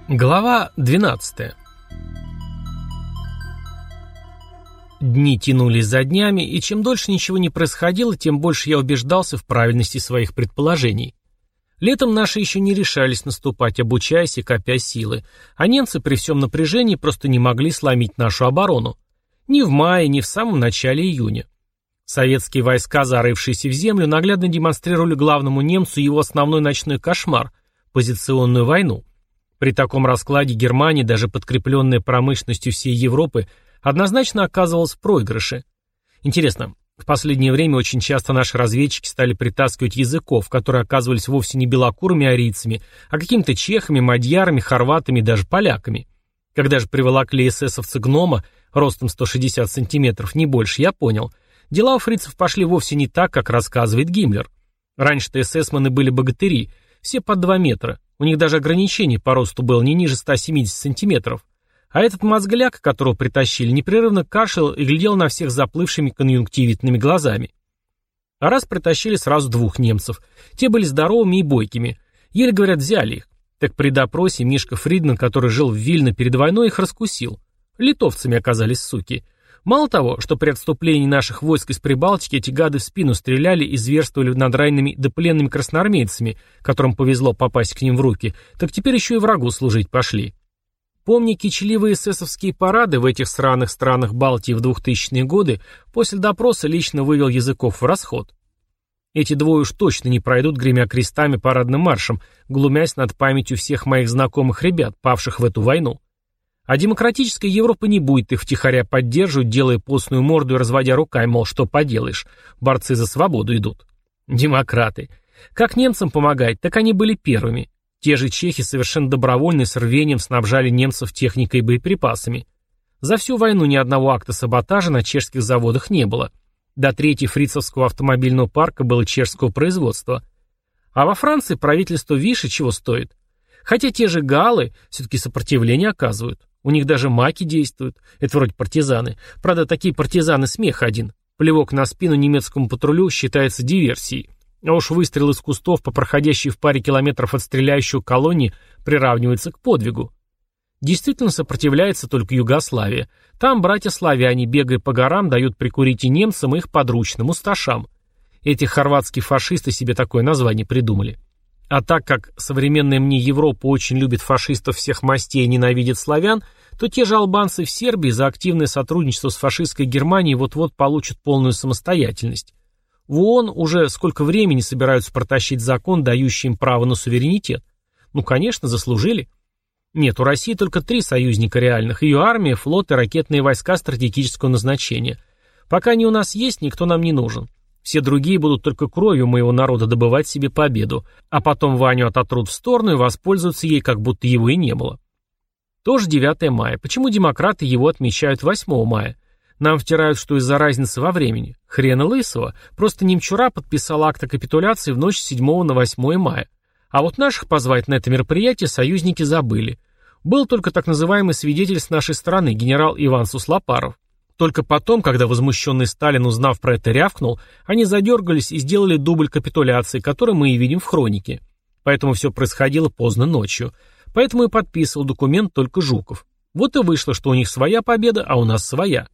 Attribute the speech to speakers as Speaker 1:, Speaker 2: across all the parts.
Speaker 1: Глава 12. Дни тянулись за днями, и чем дольше ничего не происходило, тем больше я убеждался в правильности своих предположений. Летом наши еще не решались наступать, обучаясь и копя силы, а немцы при всем напряжении просто не могли сломить нашу оборону. Ни в мае, ни в самом начале июня. Советские войска, зарывшиеся в землю, наглядно демонстрировали главному немцу его основной ночной кошмар – позиционную войну. При таком раскладе Германия, даже подкрепленная промышленностью всей Европы, однозначно оказывалась в проигрыше. Интересно, в последнее время очень часто наши разведчики стали притаскивать языков, которые оказывались вовсе не белокурыми арийцами, а какими-то чехами, мадьярами, хорватами и даже поляками. Когда же приволокли эсэсовца Гнома, ростом 160 сантиметров, не больше, я понял. Дела у фрицев пошли вовсе не так, как рассказывает Гиммлер. Раньше-то эсэсманы были богатыри, все под 2 метра. У них даже ограничение по росту было не ниже 170 сантиметров. А этот мозгляк, которого притащили, непрерывно кашлял и глядел на всех заплывшими конъюнктивитными глазами. А раз притащили сразу 2 немцев. Те были здоровыми и бойкими. Еле, говорят, взяли их. Так при допросе Мишка Фридман, который жил в Вильно перед войной, их раскусил. Литовцами оказались суки. Мало того, что при отступлении наших войск из Прибалтики эти гады в спину стреляли и зверствовали над ранеными да пленными красноармейцами, которым повезло попасть к ним в руки, так теперь еще и врагу служить пошли. Помня кичливые эсэсовские парады в этих сраных странах Балтии в 2000-е годы, после допроса лично вывел языков в расход. Эти двое уж точно не пройдут, гремя крестами парадным маршем, глумясь над памятью всех моих знакомых ребят, павших в эту войну. А демократическая Европа не будет их втихаря поддерживать, делая постную морду и разводя руками, мол, что поделаешь, борцы за свободу идут. Демократы. Как немцам помогать, так они были первыми. Те же чехи совершенно добровольно и с рвением снабжали немцев техникой и боеприпасами. За всю войну ни одного акта саботажа на чешских заводах не было. До трети фрицевского автомобильного парка было чешского производства. А во Франции правительство Виши чего стоит. Хотя те же галлы все-таки сопротивление оказывают. У них даже маки действуют. Это вроде партизаны. Правда, такие партизаны смех один. Плевок на спину немецкому патрулю считается диверсией. А уж выстрел из кустов по проходящей в паре километров от стреляющего колонии приравнивается к подвигу. Действительно сопротивляется только Югославия. Там братья-славяне, бегая по горам, дают прикурить и немцам, и их подручным, усташам. Эти хорватские фашисты себе такое название придумали. А так как современная мне Европа очень любит фашистов всех мастей и ненавидит славян, то те же албанцы в Сербии за активное сотрудничество с фашистской Германией вот-вот получат полную самостоятельность. В ООН уже сколько времени собираются протащить закон, дающий им право на суверенитет. Ну, конечно, заслужили. Нет, у России только 3 союзника реальных. Ее армия, флот и ракетные войска стратегического назначения. Пока они у нас есть, никто нам не нужен. Все другие будут только кровью моего народа добывать себе победу, а потом Ваню ототрут в сторону и воспользуются ей, как будто его и не было. Тоже 9 мая. Почему демократы его отмечают 8 мая? Нам втирают, что из-за разницы во времени. Хрена лысого. Просто немчура подписал акт о капитуляции в ночь с 7 на 8 мая. А вот наших позвать на это мероприятие союзники забыли. Был только так называемый свидетель с нашей стороны, генерал Иван Суслопаров. Только потом, когда возмущенный Сталин, узнав про это, рявкнул, они задергались и сделали дубль капитуляции, который мы и видим в хронике. Поэтому все происходило поздно ночью. Поэтому и подписывал документ только Жуков. Вот и вышло, что у них своя победа, а у нас своя.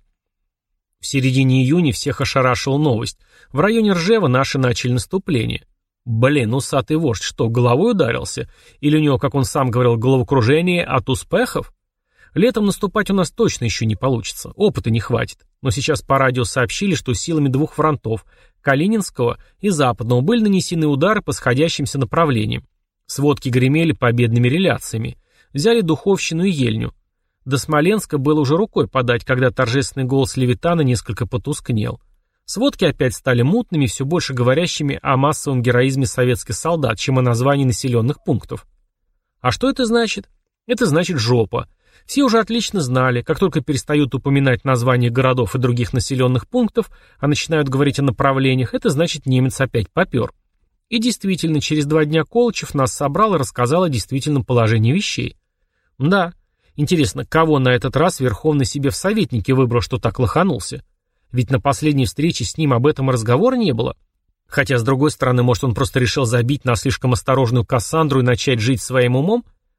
Speaker 1: В середине июня всех ошарашила новость. В районе Ржева наши начали наступление. Блин, усатый вождь что, головой ударился? Или у него, как он сам говорил, головокружение от успехов? Летом наступать у нас точно еще не получится, опыта не хватит. Но сейчас по радио сообщили, что силами 2 фронтов, Калининского и Западного, были нанесены удары по сходящимся направлениям. Сводки гремели победными реляциями. Взяли Духовщину и Ельню. До Смоленска было уже рукой подать, когда торжественный голос Левитана несколько потускнел. Сводки опять стали мутными, все больше говорящими о массовом героизме советских солдат, чем о названии населенных пунктов. А что это значит? Это значит жопа. Все уже отлично знали, как только перестают упоминать названия городов и других населенных пунктов, а начинают говорить о направлениях, это значит немец опять попер. И действительно, через 2 дня Колычев нас собрал и рассказал о действительном положении вещей. Да, интересно, кого на этот раз Верховный себе в советнике выбрал, что так лоханулся? Ведь на последней встрече с ним об этом и разговора не было. Хотя, с другой стороны, может, он просто решил забить на слишком осторожную Кассандру и начать жить своим умом?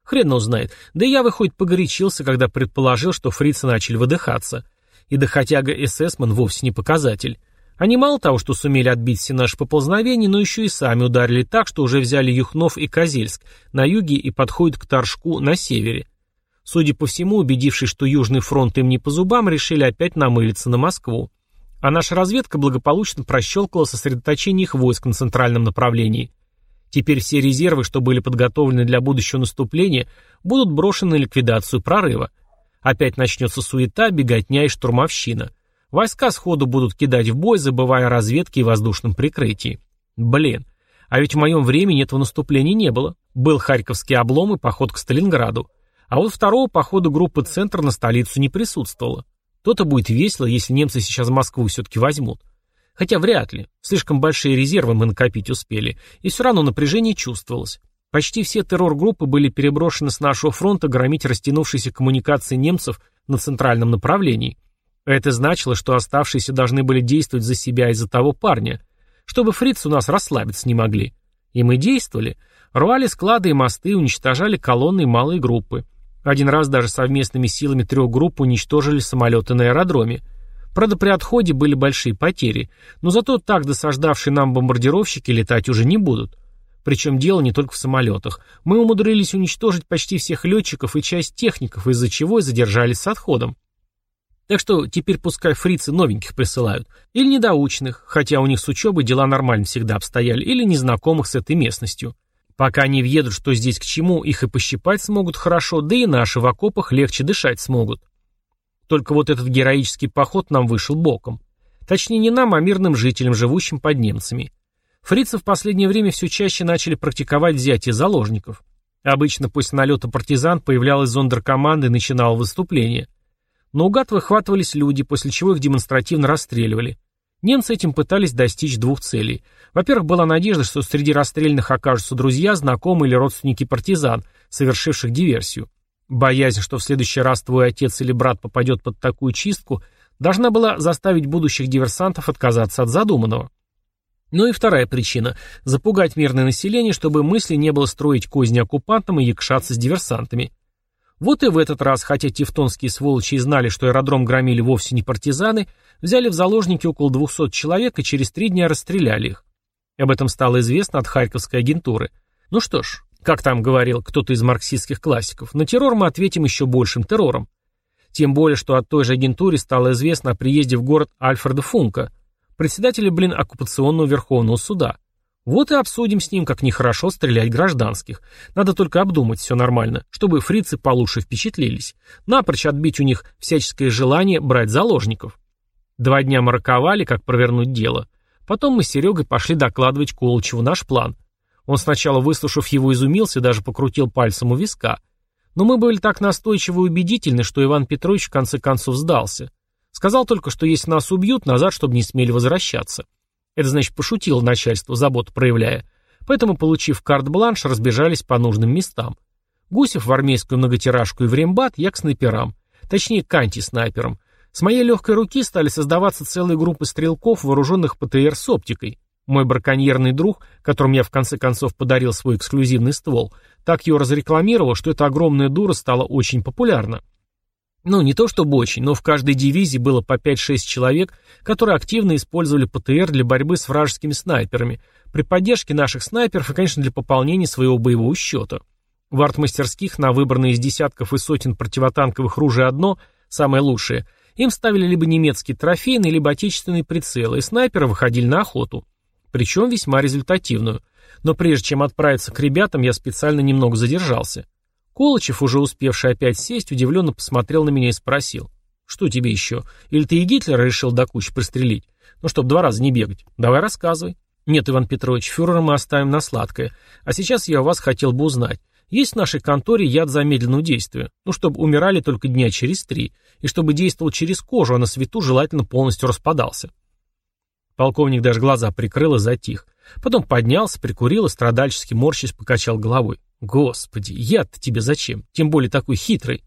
Speaker 1: Хрен его знает. Да и я, выходит, погорячился, когда предположил, что фрицы начали выдыхаться. И доходяга эсэсман вовсе не показатель. Они мало того, что сумели отбить все наши поползновения, но еще и сами ударили так, что уже взяли Юхнов и Козельск на юге и подходят к Торжку на севере. Судя по всему, убедившись, что Южный фронт им не по зубам, решили опять намылиться на Москву. А наша разведка благополучно прощелкала сосредоточение их войск на центральном направлении. Теперь все резервы, что были подготовлены для будущего наступления, будут брошены на ликвидацию прорыва. Опять начнется суета, беготня и штурмовщина. Войска сходу будут кидать в бой, забывая о разведке и воздушном прикрытии. Блин, а ведь в моем времени этого наступления не было. Был Харьковский облом и поход к Сталинграду. А вот второго похода группы «Центр» на столицу не присутствовало. То-то будет весело, если немцы сейчас Москву все-таки возьмут. Хотя вряд ли. Слишком большие резервы мы накопить успели. И все равно напряжение чувствовалось. Почти все террор-группы были переброшены с нашего фронта громить растянувшиеся коммуникации немцев на центральном направлении. Это значило, что оставшиеся должны были действовать за себя и за того парня, чтобы фрицы у нас расслабиться не могли. И мы действовали. Рвали склады и мосты, уничтожали колонны и малые группы. Один раз даже совместными силами 3 групп уничтожили самолеты на аэродроме. Правда, при отходе были большие потери, но зато так досаждавшие нам бомбардировщики летать уже не будут. Причем дело не только в самолетах. Мы умудрились уничтожить почти всех летчиков и часть техников, из-за чего и задержались с отходом. Так что теперь пускай фрицы новеньких присылают. Или недоученных, хотя у них с учебой дела нормально всегда обстояли, или незнакомых с этой местностью. Пока они въедут, что здесь к чему, их и пощипать смогут хорошо, да и наши в окопах легче дышать смогут. Только вот этот героический поход нам вышел боком. Точнее, не нам, а мирным жителям, живущим под немцами. Фрицы в последнее время все чаще начали практиковать взятие заложников. Обычно после налета партизан появлялась зондеркоманда и начинала выступление. Наугад выхватывались люди, после чего их демонстративно расстреливали. Немцы этим пытались достичь 2 целей. Во-первых, была надежда, что среди расстрелянных окажутся друзья, знакомые или родственники партизан, совершивших диверсию. Боязнь, что в следующий раз твой отец или брат попадет под такую чистку, должна была заставить будущих диверсантов отказаться от задуманного. Ну и вторая причина – запугать мирное население, чтобы мысли не было строить козни оккупантам и якшаться с диверсантами. Вот и в этот раз, хотя тевтонские сволочи и знали, что аэродром громили вовсе не партизаны, взяли в заложники около 200 человек и через 3 дня расстреляли их. Об этом стало известно от харьковской агентуры. Ну что ж, как там говорил кто-то из марксистских классиков, на террор мы ответим еще большим террором. Тем более, что от той же агентуре стало известно о приезде в город Альфреда Функа, председателя, оккупационного Верховного суда. Вот и обсудим с ним, как нехорошо стрелять гражданских. Надо только обдумать все нормально, чтобы фрицы получше впечатлились. Напрочь отбить у них всяческое желание брать заложников. 2 дня мы роковали, как провернуть дело. Потом мы с Серегой пошли докладывать Колычеву наш план. Он сначала, выслушав его, изумился, даже покрутил пальцем у виска. Но мы были так настойчивы и убедительны, что Иван Петрович в конце концов сдался. Сказал только, что если нас убьют, назад, чтобы не смели возвращаться. Это значит, пошутило начальство, заботу проявляя. Поэтому, получив карт-бланш, разбежались по нужным местам. Гусев в армейскую многотиражку и в рембат, я к снайперам. Точнее, к антиснайперам. С моей легкой руки стали создаваться целые группы стрелков, вооруженных ПТР с оптикой. Мой браконьерный друг, которому я в конце концов подарил свой эксклюзивный ствол, так ее разрекламировал, что эта огромная дура стала очень популярна. Ну, не то чтобы очень, но в каждой дивизии было по 5-6 человек, которые активно использовали ПТР для борьбы с вражескими снайперами, при поддержке наших снайперов и, конечно, для пополнения своего боевого счета. В артмастерских на выбранные из десятков и сотен противотанковых ружей одно, самое лучшее, им ставили либо немецкие трофейные, либо отечественные прицелы, и снайперы выходили на охоту. Причем весьма результативную. Но прежде чем отправиться к ребятам, я специально немного задержался. Колычев, уже успевший опять сесть, удивленно посмотрел на меня и спросил: «Что тебе еще? Или ты и Гитлера решил до кучи пристрелить? Ну, чтоб 2 раза не бегать. Давай рассказывай». «Нет, Иван Петрович, фюрера мы оставим на сладкое. А сейчас я у вас хотел бы узнать. Есть в нашей конторе яд замедленного действия? Ну, чтобы умирали только дня через 3. И чтобы действовал через кожу, а на свету желательно полностью распадался». Полковник даже глаза прикрыл и затих. Потом поднялся, прикурил и страдальчески морщись покачал головой. «Господи, яд-то тебе зачем? Тем более такой хитрый».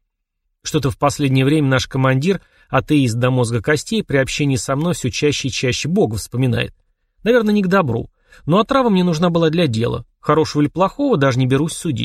Speaker 1: Что-то в последнее время наш командир, атеист до мозга костей, при общении со мной все чаще и чаще Бога вспоминает. Наверное, не к добру. Но отрава мне нужна была для дела. Хорошего или плохого даже не берусь судить.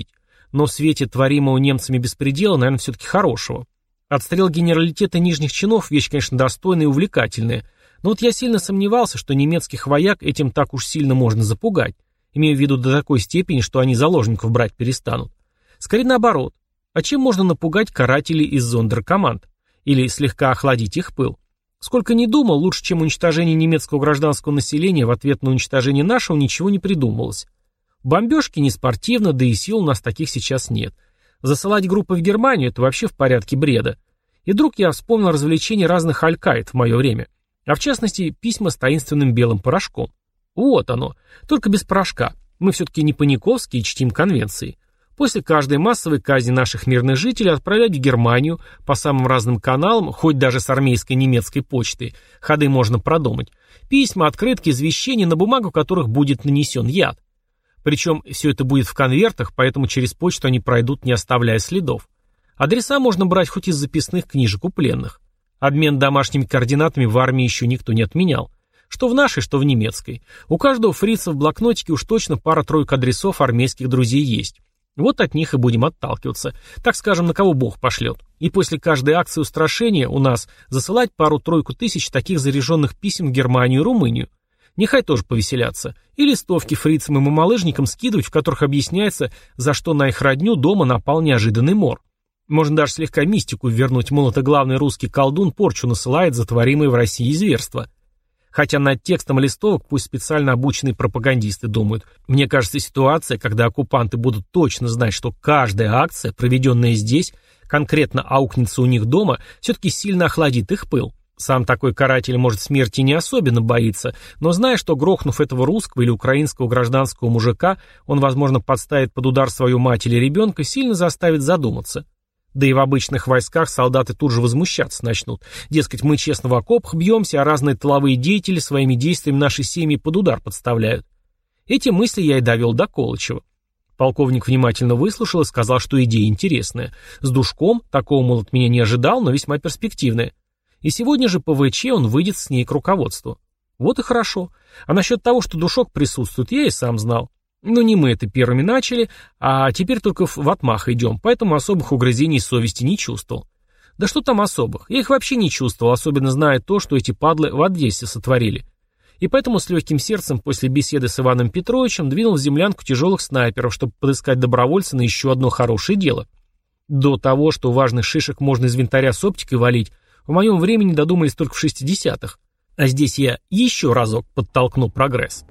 Speaker 1: но в свете творимого немцами беспредела, наверное, все-таки хорошего. Отстрел генералитета нижних чинов – вещь, конечно, достойная и увлекательная, но вот я сильно сомневался, что немецких вояк этим так уж сильно можно запугать, имея в виду до такой степени, что они заложников брать перестанут. Скорее наоборот. А чем можно напугать карателей из зондеркоманд? Или слегка охладить их пыл? Сколько ни думал, лучше, чем уничтожение немецкого гражданского населения в ответ на уничтожение нашего, ничего не придумывалось. Бомбежки не спортивно, да и сил у нас таких сейчас нет. Засылать группы в Германию – это вообще в порядке бреда. И вдруг я вспомнил развлечения разных аль-Каид в мое время. А в частности, письма с таинственным белым порошком. Вот оно. Только без порошка. Мы все-таки не паниковские и чтим конвенции. После каждой массовой казни наших мирных жителей отправлять в Германию по самым разным каналам, хоть даже с армейской немецкой почты, ходы можно продумать. Письма, открытки, извещения, на бумагу которых будет нанесен яд. Причем все это будет в конвертах, поэтому через почту они пройдут, не оставляя следов. Адреса можно брать хоть из записных книжек у пленных. Обмен домашними координатами в армии еще никто не отменял. Что в нашей, что в немецкой. У каждого фрица в блокнотике уж точно пара-тройка адресов армейских друзей есть. Вот от них и будем отталкиваться. Так скажем, на кого Бог пошлет. И после каждой акции устрашения у нас засылать пару-тройку тысяч таких заряженных писем в Германию и Румынию. Нехай тоже повеселятся. И листовки фрицам и мамалыжникам скидывать, в которых объясняется, за что на их родню дома напал неожиданный мор. Можно даже слегка мистику вернуть, мол, это главный русский колдун порчу насылает за творимые в России зверства. Хотя над текстом листовок пусть специально обученные пропагандисты думают. Мне кажется, ситуация, когда оккупанты будут точно знать, что каждая акция, проведенная здесь, конкретно аукнется у них дома, все-таки сильно охладит их пыл. Сам такой каратель, может, смерти не особенно боится, но зная, что грохнув этого русского или украинского гражданского мужика, он, возможно, подставит под удар свою мать или ребенка, сильно заставит задуматься. Да и в обычных войсках солдаты тут же возмущаться начнут. Дескать, мы честно в окопах бьемся, а разные тыловые деятели своими действиями наши семьи под удар подставляют. Эти мысли я и довел до Колычева. Полковник внимательно выслушал и сказал, что идея интересная. С душком, такого, мол, от меня не ожидал, но весьма перспективная. И сегодня же по ВЧ он выйдет с ней к руководству. Вот и хорошо. А насчет того, что душок присутствует, я и сам знал. Но не мы это первыми начали, а теперь только в отмах идем, поэтому особых угрызений совести не чувствовал. Да что там особых? Я их вообще не чувствовал, особенно зная то, что эти падлы в Одессе сотворили. И поэтому с легким сердцем после беседы с Иваном Петровичем двинул в землянку тяжелых снайперов, чтобы подыскать добровольца на еще одно хорошее дело. До того, что важных шишек можно из винтаря с оптикой валить, в моем времени додумались только в 60-х. А здесь я еще разок подтолкну прогресс.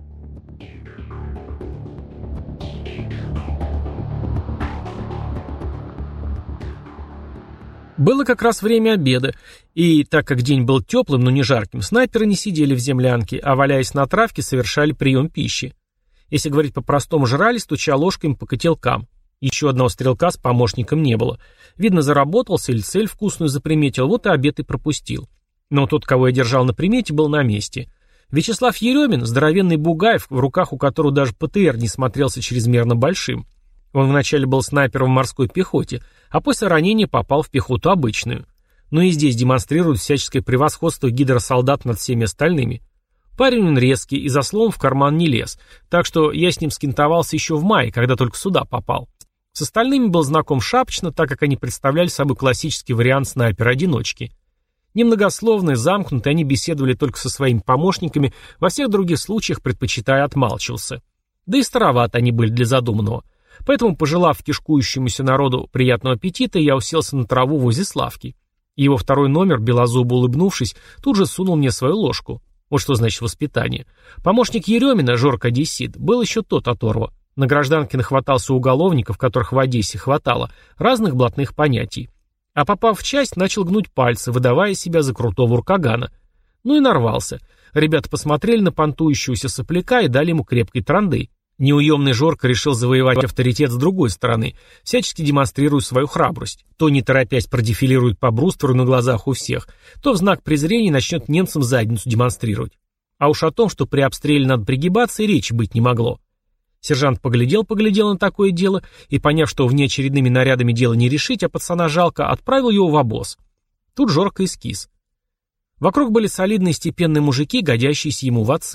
Speaker 1: Было как раз время обеда, и так как день был теплым, но не жарким, снайперы не сидели в землянке, а, валяясь на травке, совершали прием пищи. Если говорить по-простому, жрали, стуча ложками по котелкам. Еще одного стрелка с помощником не было. Видно, заработался или цель вкусную заприметил, вот и обед и пропустил. Но тот, кого я держал на примете, был на месте. Вячеслав Еремин, здоровенный бугай, в руках у которого даже ПТР не смотрелся чрезмерно большим. Он вначале был снайпером в морской пехоте, а после ранения попал в пехоту обычную. Но и здесь демонстрирует всяческое превосходство гидросолдат над всеми остальными. Парень он резкий и за словом в карман не лез, так что я с ним скинтовался еще в мае, когда только сюда попал. С остальными был знаком шапочно, так как они представляли собой классический вариант снайпера-одиночки. Немногословные, замкнутые, они беседовали только со своими помощниками, во всех других случаях предпочитая отмалчивался. Да и староваты они были для задуманного. Поэтому, пожелав кишкующемуся народу приятного аппетита, я уселся на траву возле Славки. Его второй номер, белозубо улыбнувшись, тут же сунул мне свою ложку. Вот что значит воспитание. Помощник Еремина, Жорка Одессит, был еще тот оторва. На гражданке нахватался уголовников, которых в Одессе хватало, разных блатных понятий. А попав в часть, начал гнуть пальцы, выдавая себя за крутого уркагана. Ну и нарвался. Ребята посмотрели на понтующегося сопляка и дали ему крепкой транды. Неуемный Жорка решил завоевать авторитет с другой стороны, всячески демонстрируя свою храбрость. То не торопясь продефилирует по брустверу на глазах у всех, то в знак презрения начнет немцам задницу демонстрировать. А уж о том, что при обстреле надо пригибаться, и речи быть не могло. Сержант поглядел на такое дело и, поняв, что внеочередными нарядами дело не решить, а пацана жалко, отправил его в обоз. Тут Жорка эскиз. Вокруг были солидные степенные мужики, годящиеся ему в отцы.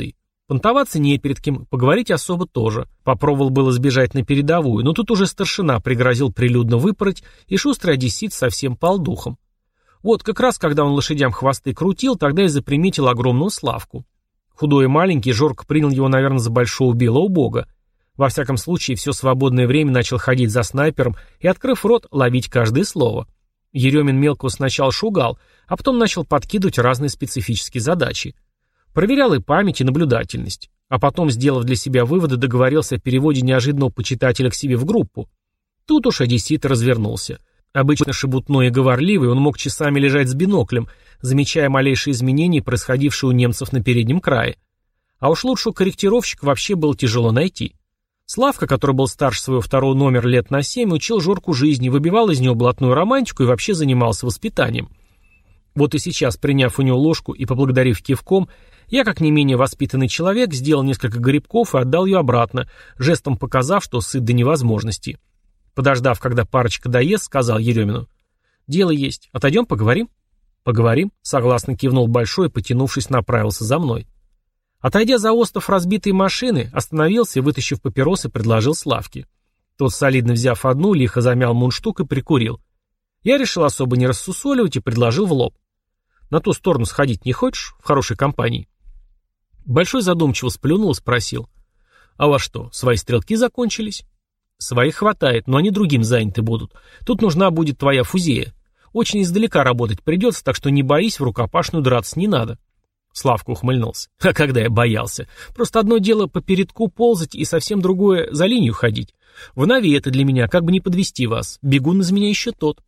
Speaker 1: Понтоваться не перед кем, поговорить особо тоже. Попробовал было сбежать на передовую, но тут уже старшина пригрозил прилюдно выпороть, и шустрый одессит совсем пал духом. Вот как раз, когда он лошадям хвосты крутил, тогда и заприметил огромную Славку. Худой и маленький, Жорко принял его, наверное, за большого белого бога. Во всяком случае, все свободное время начал ходить за снайпером и, открыв рот, ловить каждое слово. Еремин мелкого сначала шугал, а потом начал подкидывать разные специфические задачи. Проверял и память, и наблюдательность. А потом, сделав для себя выводы, договорился о переводе неожиданного почитателя к себе в группу. Тут уж одессит развернулся. Обычно шебутной и говорливый, он мог часами лежать с биноклем, замечая малейшие изменения, происходившие у немцев на переднем крае. А уж лучшего корректировщика вообще было тяжело найти. Славка, который был старше своего второго номера лет на 7, учил Жорку жизни, выбивал из него блатную романтику и вообще занимался воспитанием. Вот и сейчас, приняв у него ложку и поблагодарив кивком, я, как не менее воспитанный человек, сделал несколько грибков и отдал ее обратно, жестом показав, что сыт до невозможности. Подождав, когда парочка доест, сказал Еремину: «Дело есть. Отойдем, поговорим?» «Поговорим», — согласно кивнул Большой и, потянувшись, направился за мной. Отойдя за остов разбитой машины, остановился и, вытащив папиросы, предложил Славке. Тот, солидно взяв одну, лихо замял мундштук и прикурил. Я решил особо не рассусоливать и предложил в лоб: «На ту сторону сходить не хочешь? В хорошей компании?» Большой задумчиво сплюнул и спросил: «А во что, свои стрелки закончились?» «Своих хватает, но они другим заняты будут. Тут нужна будет твоя фузея. Очень издалека работать придется, так что не боись, в рукопашную драться не надо». Славка ухмыльнулся. «А когда я боялся? Просто одно дело по передку ползать и совсем другое за линию ходить. В Нави это для меня, как бы не подвести вас. Бегун из меня еще тот».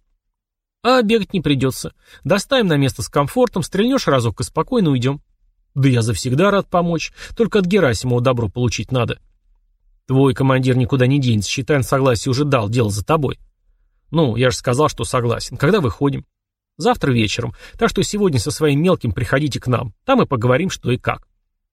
Speaker 1: «А бегать не придется. Доставим на место с комфортом, стрельнешь разок и спокойно уйдем». «Да я завсегда рад помочь. Только от Герасимова добро получить надо». «Твой командир никуда не денется. Считай, он согласие уже дал, дело за тобой». «Ну, я же сказал, что согласен. Когда выходим?» «Завтра вечером. Так что сегодня со своим мелким приходите к нам. Там и поговорим, что и как».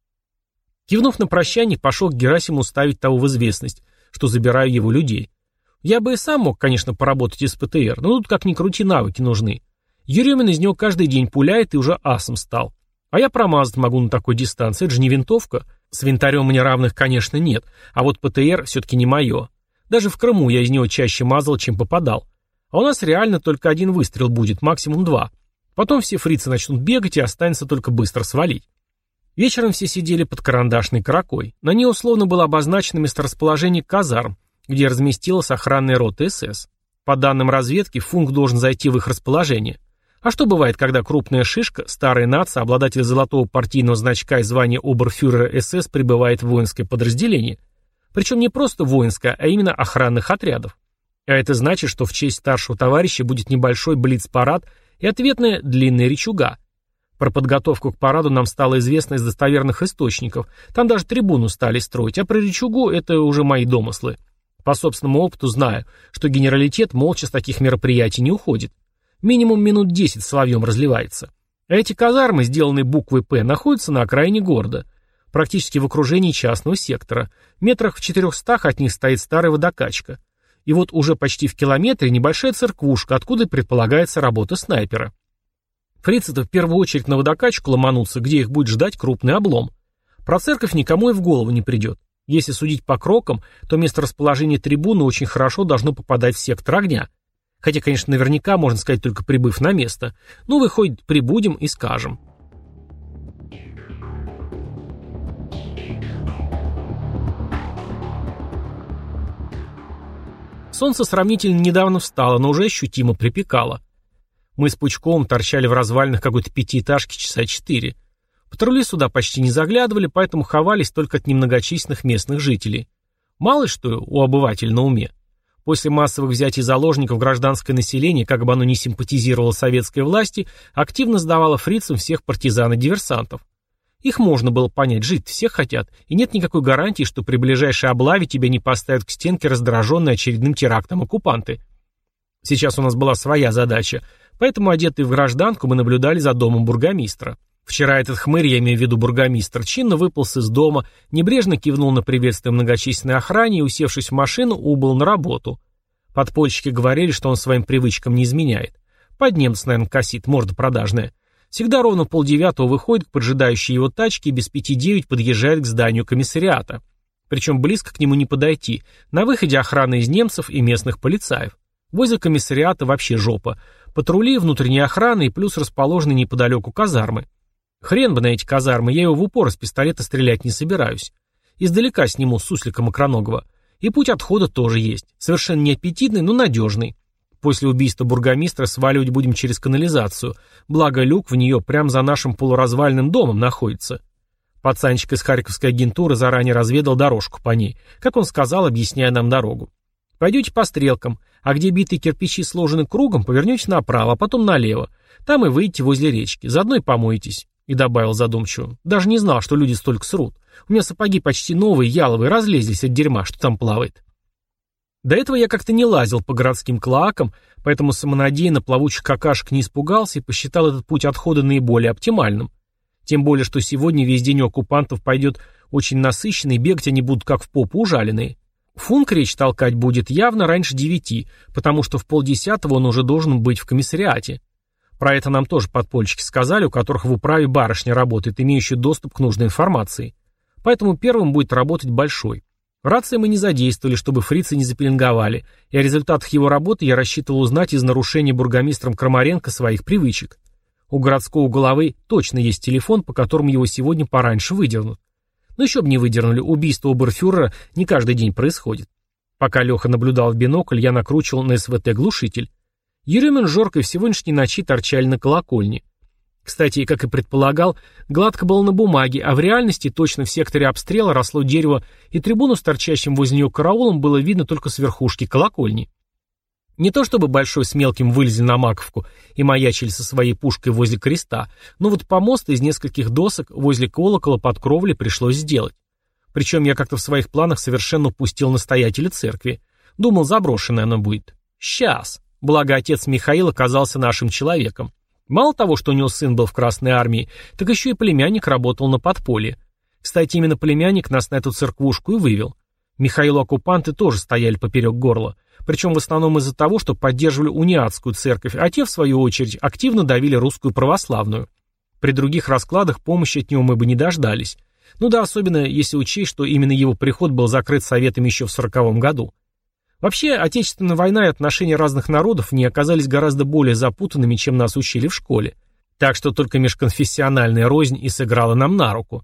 Speaker 1: Кивнув на прощание, пошел к Герасиму ставить того в известность, что забираю его людей. Я бы и сам мог, конечно, поработать из ПТР, но тут как ни крути, навыки нужны. Еремин из него каждый день пуляет и уже асом стал. А я промазать могу на такой дистанции, это же не винтовка. С винтарем мне равных, конечно, нет, а вот ПТР все-таки не мое. Даже в Крыму я из него чаще мазал, чем попадал. А у нас реально только один выстрел будет, максимум 2. Потом все фрицы начнут бегать, и останется только быстро свалить. Вечером все сидели под карандашной каракой. На ней условно было обозначено месторасположение казарм, где разместилась охранная рота СС. По данным разведки, Функ должен зайти в их расположение. А что бывает, когда крупная шишка, старая нация, обладатель золотого партийного значка и звания оберфюрера СС прибывает в воинское подразделение? Причем не просто воинское, а именно охранных отрядов. А это значит, что в честь старшего товарища будет небольшой блиц-парад и ответная длинная речуга. Про подготовку к параду нам стало известно из достоверных источников. Там даже трибуну стали строить, а про речугу это уже мои домыслы. По собственному опыту знаю, что генералитет молча с таких мероприятий не уходит. Минимум минут 10 соловьем разливается. А эти казармы, сделанные буквой «П», находятся на окраине города. Практически в окружении частного сектора. Метрах в 400 от них стоит старая водокачка. И вот уже почти в километре небольшая церквушка, откуда предполагается работа снайпера. Фрицы-то в первую очередь на водокачку ломанутся, где их будет ждать крупный облом. Про церковь никому и в голову не придет. Если судить по крокам, то месторасположение трибуны очень хорошо должно попадать в сектор огня. Хотя, конечно, наверняка можно сказать, только прибыв на место. Ну, выходит, прибудем и скажем. Солнце сравнительно недавно встало, но уже ощутимо припекало. Мы с Пучковым торчали в развалинах какой-то пятиэтажки часа 4. Патрули сюда почти не заглядывали, поэтому ховались только от немногочисленных местных жителей. Мало что у обывателя на уме. После массовых взятий заложников гражданское население, как бы оно ни симпатизировало советской власти, активно сдавало фрицам всех партизан и диверсантов. Их можно было понять, жить всех хотят, и нет никакой гарантии, что при ближайшей облаве тебя не поставят к стенке раздраженные очередным терактом оккупанты. Сейчас у нас была своя задача, поэтому, одетые в гражданку, мы наблюдали за домом бургомистра. Вчера этот хмырь, я имею в виду бургомистр, чинно выполз из дома, небрежно кивнул на приветствие многочисленной охране и, усевшись в машину, убыл на работу. Подпольщики говорили, что он своим привычкам не изменяет. Под немца, наверное, косит, морда продажная. Всегда ровно в 8:30 выходит к поджидающей его тачке и без 5:09 подъезжает к зданию комиссариата. Причем близко к нему не подойти. На выходе охрана из немцев и местных полицаев. Возле комиссариата вообще жопа. Патрули, внутренняя охрана и плюс расположенные неподалеку казармы. Хрен бы на эти казармы, я его в упор из пистолета стрелять не собираюсь. Издалека сниму суслика мокроногого. И путь отхода тоже есть. Совершенно не аппетитный, но надежный. После убийства бургомистра сваливать будем через канализацию. Благо люк в нее прямо за нашим полуразваленным домом находится. Пацанчик из харьковской агентуры заранее разведал дорожку по ней, как он сказал, объясняя нам дорогу. Пойдете по стрелкам, а где битые кирпичи сложены кругом, повернете направо, а потом налево. Там и выйдете возле речки, заодно и помоетесь. И добавил задумчиво. Даже не знал, что люди столько срут. У меня сапоги почти новые, яловые, разлезлись от дерьма, что там плавает. До этого я как-то не лазил по городским клоакам, поэтому самонадеянно плавучих какашек не испугался и посчитал этот путь отхода наиболее оптимальным. Тем более, что сегодня весь день у оккупантов пойдет очень насыщенный, бегать они будут как в попу ужаленные. Функ речь толкать будет явно раньше 9, потому что в 9:30 он уже должен быть в комиссариате. Про это нам тоже подпольщики сказали, у которых в управе барышня работает, имеющая доступ к нужной информации. Поэтому первым будет работать Большой. Рации мы не задействовали, чтобы фрицы не запеленговали, и о результатах его работы я рассчитывал узнать из нарушения бургомистром Крамаренко своих привычек. У городского головы точно есть телефон, по которому его сегодня пораньше выдернут. Но еще бы не выдернули, убийство оберфюрера не каждый день происходит. Пока Леха наблюдал в бинокль, я накручивал на СВТ глушитель. Еремин с Жоркой в сегодняшней ночи торчали на колокольне. Кстати, как и предполагал, гладко было на бумаге, а в реальности точно в секторе обстрела росло дерево, и трибуну с торчащим возле нее караулом было видно только с верхушки колокольни. Не то чтобы Большой с Мелким вылезли на Маковку и маячили со своей пушкой возле креста, но вот помост из нескольких досок возле колокола под кровлей пришлось сделать. Причем я как-то в своих планах совершенно упустил настоятеля церкви. Думал, заброшенная она будет. Сейчас. Благо отец Михаил оказался нашим человеком. Мало того, что у него сын был в Красной армии, так еще и племянник работал на подполье. Кстати, именно племянник нас на эту церквушку и вывел. Михаилу оккупанты тоже стояли поперек горла. Причем в основном из-за того, что поддерживали униатскую церковь, а те, в свою очередь, активно давили русскую православную. При других раскладах помощи от него мы бы не дождались. Ну да, особенно если учесть, что именно его приход был закрыт советами еще в 1940 году. Вообще, Отечественная война и отношения разных народов в ней оказались гораздо более запутанными, чем нас учили в школе. Так что только межконфессиональная рознь и сыграла нам на руку.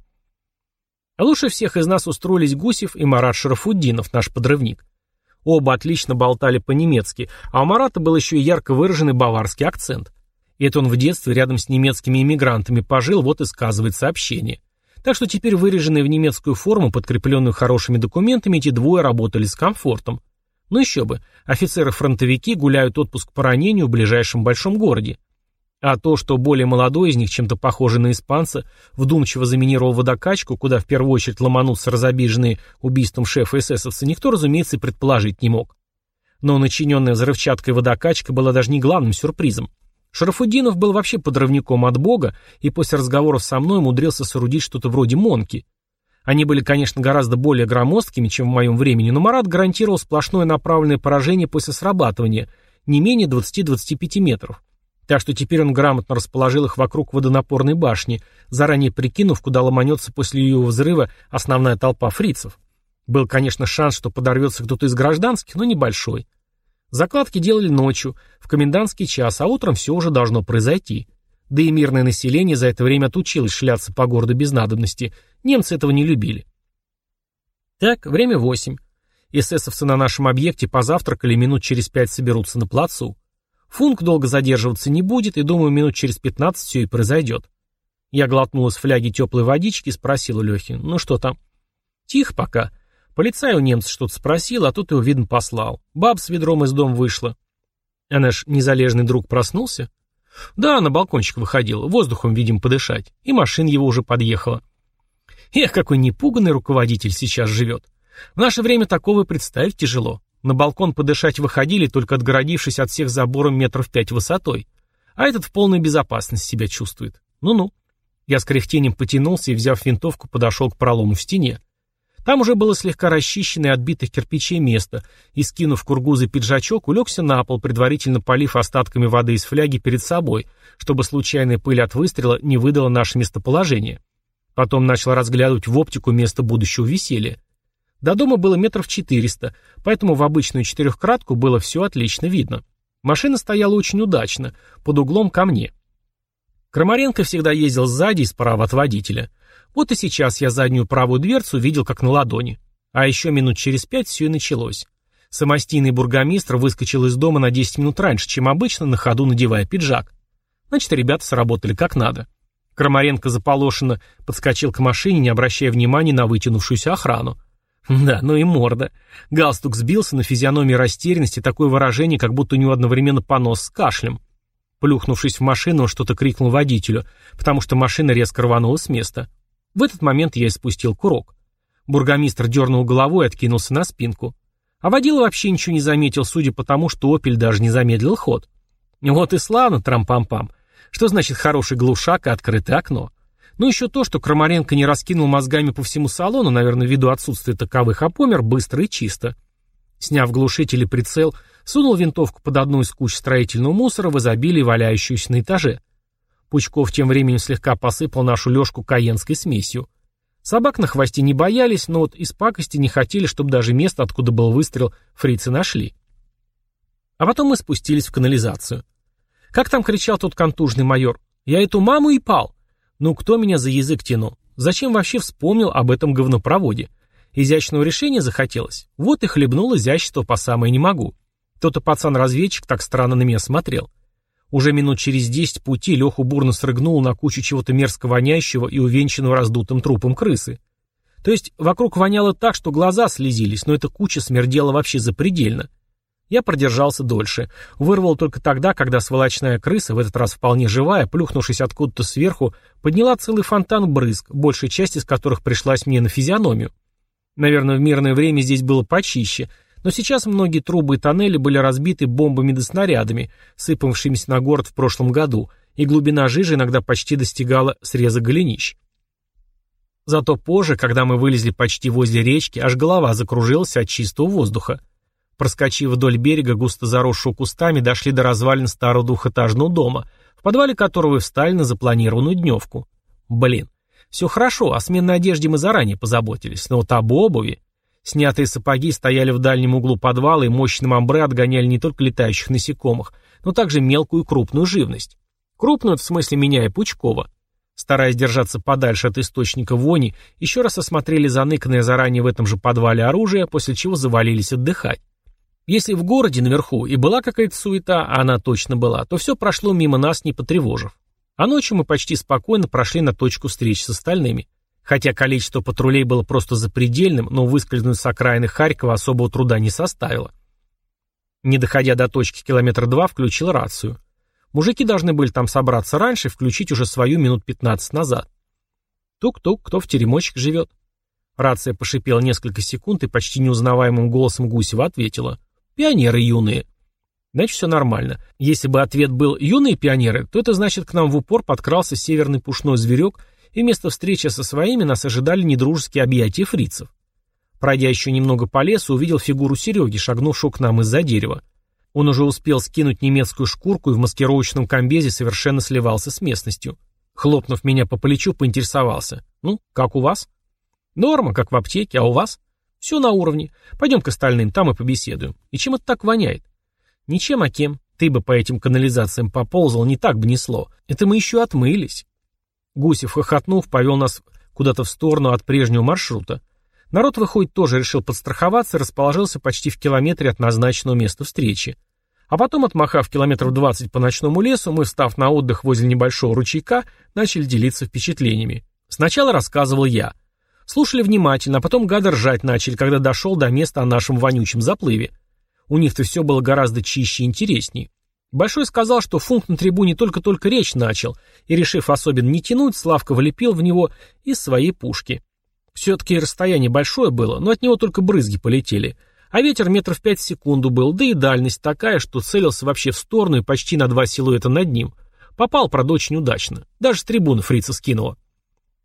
Speaker 1: А лучше всех из нас устроились Гусев и Марат Шарафутдинов, наш подрывник. Оба отлично болтали по-немецки, а у Марата был еще и ярко выраженный баварский акцент. И это он в детстве рядом с немецкими иммигрантами пожил, вот и сказывает сообщение. Так что теперь выреженные в немецкую форму, подкрепленную хорошими документами, эти двое работали с комфортом. Ну еще бы, офицеры-фронтовики гуляют отпуск по ранению в ближайшем большом городе. А то, что более молодой из них, чем-то похожий на испанца, вдумчиво заминировал водокачку, куда в первую очередь ломанутся разобиженные убийством шефа эсэсовца, никто, разумеется, и предположить не мог. Но начиненная взрывчаткой водокачка была даже не главным сюрпризом. Шарафутдинов был вообще подрывником от бога, и после разговоров со мной умудрился соорудить что-то вроде монки. Они были, конечно, гораздо более громоздкими, чем в моем времени, но Марат гарантировал сплошное направленное поражение после срабатывания, не менее 20-25 метров. Так что теперь он грамотно расположил их вокруг водонапорной башни, заранее прикинув, куда ломанется после ее взрыва основная толпа фрицев. Был, конечно, шанс, что подорвется кто-то из гражданских, но небольшой. Закладки делали ночью, в комендантский час, а утром все уже должно произойти. Да и мирное население за это время отучилось шляться по городу без надобности. Немцы этого не любили. Так, время 8. Эсэсовцы на нашем объекте позавтракали, минут через 5 соберутся на плацу. Функ долго задерживаться не будет, и, думаю, минут через 15 все и произойдет. Я глотнул из фляги теплой водички и спросил у Лехи: ну что там? Тихо пока. Полицай у немца что-то спросил, а тут его, видно, послал. Баб с ведром из дома вышла. А наш незалежный друг проснулся? Да, на балкончик выходил, воздухом, видимо, подышать. И машина его уже подъехала. Эх, какой непуганный руководитель сейчас живет. В наше время такого представить тяжело. На балкон подышать выходили, только отгородившись от всех забором 5 метров высотой. А этот в полной безопасности себя чувствует. Ну-ну. Я с кряхтением потянулся и, взяв винтовку, подошел к пролому в стене. Там уже было слегка расчищенное от битых кирпичей место, и, скинув кургузый пиджачок, улегся на пол, предварительно полив остатками воды из фляги перед собой, чтобы случайная пыль от выстрела не выдала наше местоположение. Потом начал разглядывать в оптику место будущего веселья. До дома было метров 400, поэтому в обычную четырехкратку было все отлично видно. Машина стояла очень удачно, под углом ко мне. Крамаренко всегда ездил сзади и справа от водителя. Вот и сейчас я заднюю правую дверцу видел как на ладони. А еще минут через 5 все и началось. Самостийный бургомистр выскочил из дома на 10 минут раньше, чем обычно, на ходу надевая пиджак. Значит, ребята сработали как надо. Крамаренко заполошенно подскочил к машине, не обращая внимания на вытянувшуюся охрану. Да, ну и морда. Галстук сбился, на физиономии растерянности такое выражение, как будто у него одновременно понос с кашлем. Плюхнувшись в машину, он что-то крикнул водителю, потому что машина резко рванула с места. В этот момент я испустил курок. Бургомистр дернул головой и откинулся на спинку. А водила вообще ничего не заметил, судя по тому, что «Опель» даже не замедлил ход. Вот и славно, трам-пам-пам. Что значит хороший глушак и открытое окно? Ну еще то, что Крамаренко не раскинул мозгами по всему салону, наверное, ввиду отсутствия таковых, а помер быстро и чисто. Сняв глушитель и прицел, сунул винтовку под одну из куч строительного мусора в изобилии, валяющуюся на этаже. Пучков тем временем слегка посыпал нашу лёжку каенской смесью. Собак на хвосте не боялись, но вот из пакости не хотели, чтобы даже место, откуда был выстрел, фрицы нашли. А потом мы спустились в канализацию. Как там кричал тот контужный майор? «Я эту маму и пал!» Ну кто меня за язык тянул? Зачем вообще вспомнил об этом говнопроводе? Изящного решения захотелось? Вот и хлебнул изящество по самое не могу. Тот-то пацан-разведчик так странно на меня смотрел. Уже минут через 10 пути Леху бурно срыгнул на кучу чего-то мерзко воняющего и увенчанного раздутым трупом крысы. То есть вокруг воняло так, что глаза слезились, но эта куча смердела вообще запредельно. Я продержался дольше. Вырвал только тогда, когда сволочная крыса, в этот раз вполне живая, плюхнувшись откуда-то сверху, подняла целый фонтан брызг, большая часть из которых пришлась мне на физиономию. Наверное, в мирное время здесь было почище, но сейчас многие трубы и тоннели были разбиты бомбами да снарядами, сыпавшимися на город в прошлом году, и глубина жижи иногда почти достигала среза голенищ. Зато позже, когда мы вылезли почти возле речки, аж голова закружилась от чистого воздуха. Проскочив вдоль берега, густо заросшего кустами, дошли до развалин старого двухэтажного дома, в подвале которого и встали на запланированную дневку. Блин, все хорошо, о сменной одежде мы заранее позаботились, но вот об обуви... Снятые сапоги стояли в дальнем углу подвала и мощным амбре отгоняли не только летающих насекомых, но также мелкую и крупную живность. Крупную, в смысле меня и Пучкова. Стараясь держаться подальше от источника вони, еще раз осмотрели заныканное заранее в этом же подвале оружие, после чего завалились отдыхать. Если в городе наверху и была какая-то суета, а она точно была, то все прошло мимо нас, не потревожив. А ночью мы почти спокойно прошли на точку встреч с остальными. Хотя количество патрулей было просто запредельным, но выскользнуть с окраины Харькова особого труда не составило. Не доходя до точки километра 2, включил рацию. Мужики должны были там собраться раньше и включить уже свою минут 15 назад. Тук-тук, кто в теремочек живет? Рация пошипела несколько секунд и почти неузнаваемым голосом Гусева ответила: «Пионеры юные». Значит, все нормально. Если бы ответ был «юные пионеры», то это значит, к нам в упор подкрался северный пушной зверек, и вместо встречи со своими нас ожидали недружеские объятия фрицев. Пройдя еще немного по лесу, увидел фигуру Сереги, шагнувшего к нам из-за дерева. Он уже успел скинуть немецкую шкурку и в маскировочном комбезе совершенно сливался с местностью. Хлопнув меня по плечу, поинтересовался: «Ну, как у вас?» «Норма, как в аптеке, а у вас?» «Все на уровне. Пойдем к остальным, там и побеседуем. И чем это так воняет?» «Ничем, а кем? Ты бы по этим канализациям поползал, не так бы несло. Это мы еще отмылись». Гусев, хохотнув, повел нас куда-то в сторону от прежнего маршрута. Народ, выходит, тоже решил подстраховаться и расположился почти в километре от назначенного места встречи. А потом, отмахав километров 20 по ночному лесу, мы, встав на отдых возле небольшого ручейка, начали делиться впечатлениями. Сначала рассказывал я. Слушали внимательно, а потом гады ржать начали, когда дошел до места о нашем вонючем заплыве. У них-то все было гораздо чище и интереснее. Большой сказал, что Функ на трибуне только-только речь начал, и, решив особенно не тянуть, Славка влепил в него из своей пушки. Все-таки расстояние большое было, но от него только брызги полетели, а ветер метров 5 в секунду был, да и дальность такая, что целился вообще в сторону и почти на 2 силуэта над ним. Попал, правда, очень удачно. Даже с трибуны фрица скинуло.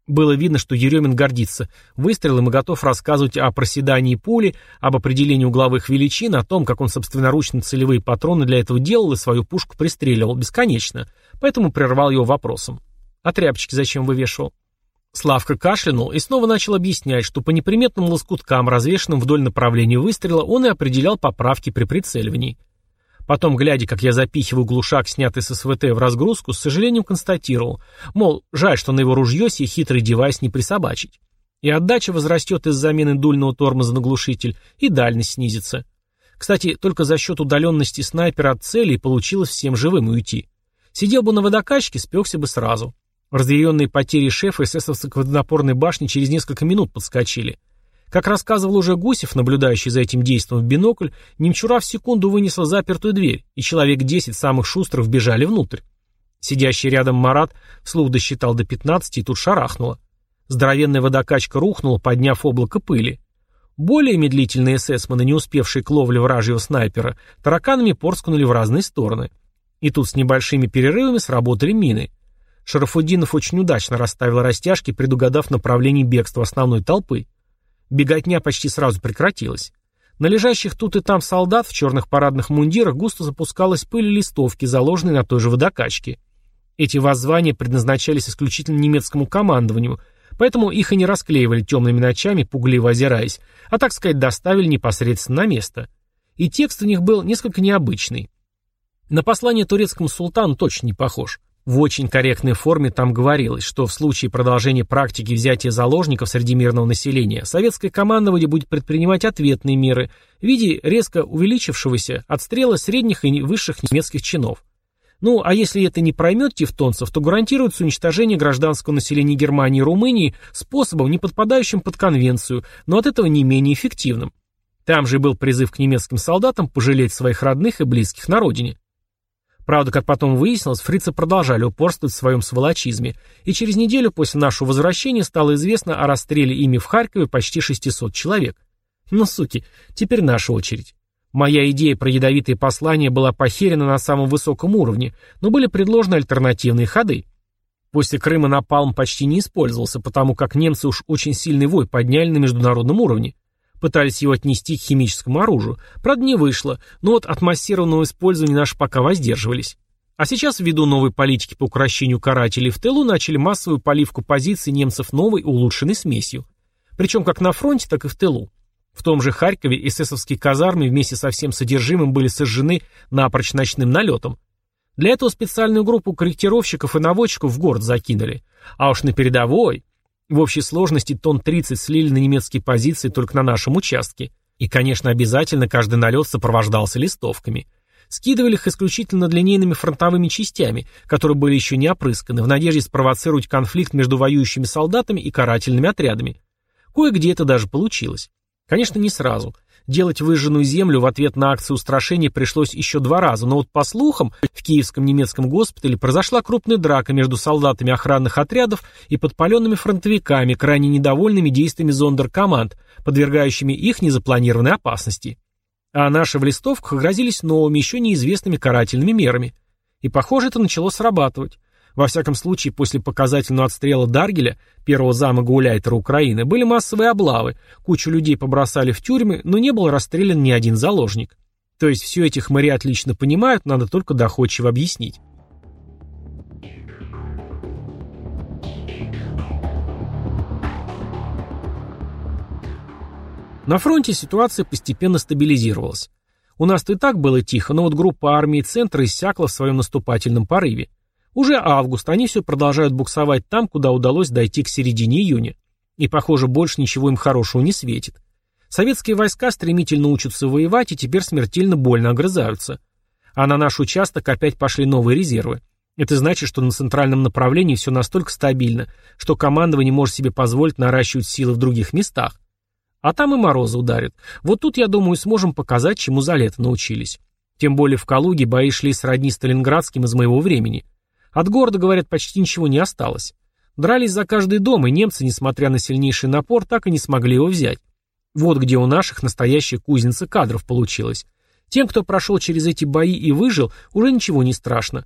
Speaker 1: Было видно, что Еремин гордится выстрелом и готов рассказывать о проседании пули, об определении угловых величин, о том, как он собственноручно целевые патроны для этого делал и свою пушку пристреливал бесконечно, поэтому прервал его вопросом. «А тряпочки зачем вывешивал?» Славка кашлянул и снова начал объяснять, что по неприметным лоскуткам, развешанным вдоль направления выстрела, он и определял поправки при прицеливании. Потом, глядя, как я запихиваю глушак, снятый с СВТ, в разгрузку, с сожалением констатировал, мол, жаль, что на его ружье сей хитрый девайс не присобачить. И отдача возрастет из замены дульного тормоза на глушитель, и дальность снизится. Кстати, только за счет удаленности снайпера от цели получилось всем живым уйти. Сидел бы на водокачке, спекся бы сразу. Разъяренные потери шефа эсэсовцы к водонапорной башне через несколько минут подскочили. Как рассказывал уже Гусев, наблюдающий за этим действием в бинокль, немчура в секунду вынесла запертую дверь, и человек 10 самых шустрых вбежали внутрь. Сидящий рядом Марат вслух досчитал до 15 и тут шарахнуло. Здоровенная водокачка рухнула, подняв облако пыли. Более медлительные эсэсманы, не успевшие к ловле вражьего снайпера, тараканами порскнули в разные стороны. И тут с небольшими перерывами сработали мины. Шарафутдинов очень удачно расставил растяжки, предугадав направление бегства основной толпы. Беготня почти сразу прекратилась. На лежащих тут и там солдат в черных парадных мундирах густо запускалась пыль и листовки, заложенные на той же водокачке. Эти воззвания предназначались исключительно немецкому командованию, поэтому их и не расклеивали темными ночами, пугливо озираясь, а, так сказать, доставили непосредственно на место. И текст у них был несколько необычный. На послание турецкому султану точно не похож. В очень корректной форме там говорилось, что в случае продолжения практики взятия заложников среди мирного населения советское командование будет предпринимать ответные меры в виде резко увеличившегося отстрела средних и высших немецких чинов. Ну, а если это не проймет тевтонцев, то гарантируется уничтожение гражданского населения Германии и Румынии способом, не подпадающим под конвенцию, но от этого не менее эффективным. Там же был призыв к немецким солдатам пожалеть своих родных и близких на родине. Правда, как потом выяснилось, фрицы продолжали упорствовать в своем сволочизме, и через неделю после нашего возвращения стало известно о расстреле ими в Харькове почти 600 человек. Ну, суки, теперь наша очередь. Моя идея про ядовитые послания была похерена на самом высоком уровне, но были предложены альтернативные ходы. После Крыма напалм почти не использовался, потому как немцы уж очень сильный вой подняли на международном уровне. Пытались его отнести к химическому оружию. Правда, не вышло, но вот от массированного использования наши пока воздерживались. А сейчас, ввиду новой политики по укрощению карателей в тылу, начали массовую поливку позиций немцев новой улучшенной смесью. Причем как на фронте, так и в тылу. В том же Харькове эсэсовские казармы вместе со всем содержимым были сожжены напрочь ночным налетом. Для этого специальную группу корректировщиков и наводчиков в город закинули. А уж на передовой... В общей сложности тонн 30 слили на немецкие позиции только на нашем участке. И, конечно, обязательно каждый налет сопровождался листовками. Скидывали их исключительно линейными фронтовыми частями, которые были еще не опрысканы, в надежде спровоцировать конфликт между воюющими солдатами и карательными отрядами. Кое-где это даже получилось. Конечно, не сразу. Делать выжженную землю в ответ на акцию устрашения пришлось еще 2 раза, но вот по слухам, в Киевском немецком госпитале произошла крупная драка между солдатами охранных отрядов и подпаленными фронтовиками, крайне недовольными действиями зондеркоманд, подвергающими их незапланированной опасности. А наши в листовках грозились новыми, еще неизвестными карательными мерами. И, похоже, это начало срабатывать. Во всяком случае, после показательного отстрела Даргеля, первого зама гауляйтера Украины, были массовые облавы, кучу людей побросали в тюрьмы, но не был расстрелян ни один заложник. То есть все эти хмыри отлично понимают, надо только доходчиво объяснить. На фронте ситуация постепенно стабилизировалась. У нас-то и так было тихо, но вот группа армии «Центра» иссякла в своем наступательном порыве. Уже август, они все продолжают буксовать там, куда удалось дойти к середине июня. И, похоже, больше ничего им хорошего не светит. Советские войска стремительно учатся воевать и теперь смертельно больно огрызаются. А на наш участок опять пошли новые резервы. Это значит, что на центральном направлении все настолько стабильно, что командование может себе позволить наращивать силы в других местах. А там и морозы ударят. Вот тут, я думаю, сможем показать, чему за лето научились. Тем более в Калуге бои шли сродни сталинградским из моего времени. От города, говорят, почти ничего не осталось. Дрались за каждый дом, и немцы, несмотря на сильнейший напор, так и не смогли его взять. Вот где у наших настоящая кузница кадров получилась. Тем, кто прошел через эти бои и выжил, уже ничего не страшно.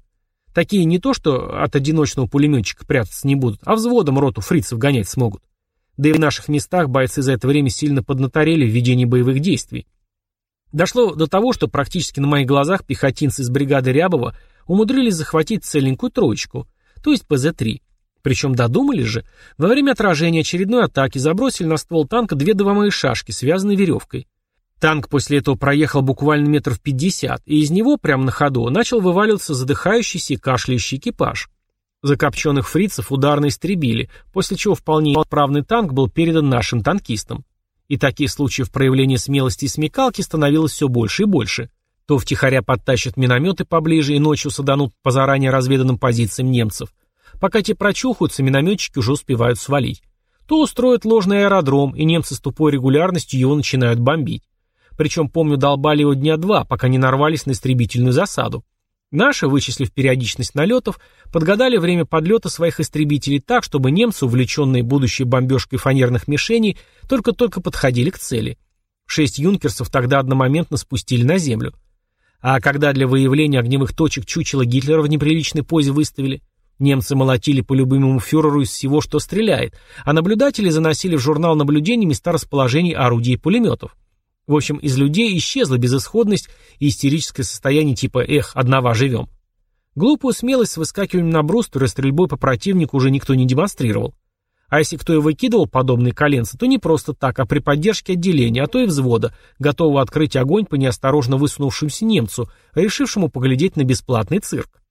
Speaker 1: Такие не то, что от одиночного пулеметчика прятаться не будут, а взводом роту фрицев гонять смогут. Да и в наших местах бойцы за это время сильно поднаторели в ведении боевых действий. Дошло до того, что практически на моих глазах пехотинцы из бригады Рябова умудрились захватить целенькую троечку, то есть ПЗ-3. Причем додумались же, во время отражения очередной атаки забросили на ствол танка 2 дымовые шашки, связанные веревкой. Танк после этого проехал буквально метров 50, и из него, прямо на ходу, начал вываливаться задыхающийся и кашляющий экипаж. Закопченных фрицев ударно истребили, после чего вполне исправный танк был передан нашим танкистам. И таких случаев проявления смелости и смекалки становилось все больше и больше. То втихаря подтащат минометы поближе и ночью саданут по заранее разведанным позициям немцев. Пока те прочухаются, минометчики уже успевают свалить. То устроят ложный аэродром, и немцы с тупой регулярностью его начинают бомбить. Причем, помню, долбали его дня 2, пока не нарвались на истребительную засаду. Наши, вычислив периодичность налетов, подгадали время подлета своих истребителей так, чтобы немцы, увлеченные будущей бомбежкой фанерных мишеней, только-только подходили к цели. 6 юнкерсов тогда одномоментно спустили на землю. А когда для выявления огневых точек чучела Гитлера в неприличной позе выставили, немцы молотили по любимому фюреру из всего, что стреляет, а наблюдатели заносили в журнал наблюдений места расположения орудий и пулеметов. В общем, из людей исчезла безысходность и истерическое состояние типа «эх, одного живем». Глупую смелость с выскакиванием на бруствер и стрельбой по противнику уже никто не демонстрировал. А если кто и выкидывал подобные коленца, то не просто так, а при поддержке отделения, а то и взвода, готового открыть огонь по неосторожно высунувшемуся немцу, решившему поглядеть на бесплатный цирк.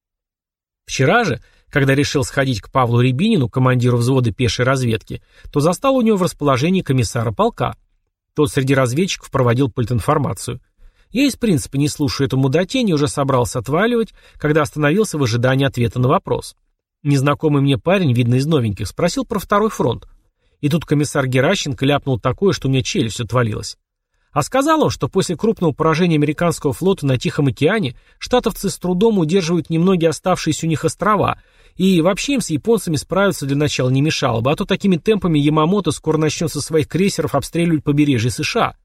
Speaker 1: Вчера же, когда решил сходить к Павлу Рябинину, командиру взвода пешей разведки, то застал у него в расположении комиссара полка. Тот среди разведчиков проводил политинформацию. Я из принципа не слушаю эту мудотень и уже собрался отваливать, когда остановился в ожидании ответа на вопрос. Незнакомый мне парень, видно из новеньких, спросил про второй фронт. И тут комиссар Геращенко ляпнул такое, что у меня челюсть отвалилась. А сказал он, что после крупного поражения американского флота на Тихом океане штатовцы с трудом удерживают немногие оставшиеся у них острова, и вообще им с японцами справиться для начала не мешало бы, а то такими темпами Ямамото скоро начнет со своих крейсеров обстреливать побережье США.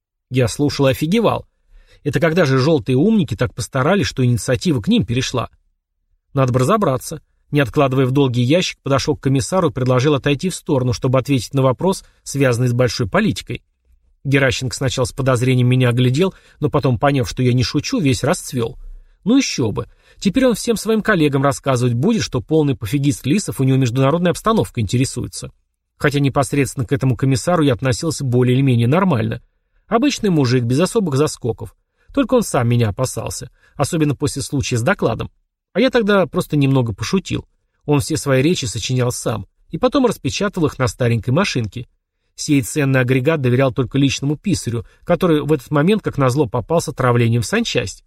Speaker 1: Я слушал и офигевал. Это когда же желтые умники так постарались, что инициатива к ним перешла? Надо бы разобраться. Не откладывая в долгий ящик, подошел к комиссару и предложил отойти в сторону, чтобы ответить на вопрос, связанный с большой политикой. Геращенко сначала с подозрением меня оглядел, но потом, поняв, что я не шучу, весь расцвел. Ну еще бы. Теперь он всем своим коллегам рассказывать будет, что полный пофигист Лисов у него международной обстановкой интересуется. Хотя непосредственно к этому комиссару я относился более или менее нормально. Обычный мужик, без особых заскоков. Только он сам меня опасался. Особенно после случая с докладом. А я тогда просто немного пошутил. Он все свои речи сочинял сам. И потом распечатал их на старенькой машинке. Сей ценный агрегат доверял только личному писарю, который в этот момент, как назло, попался травлением в санчасть.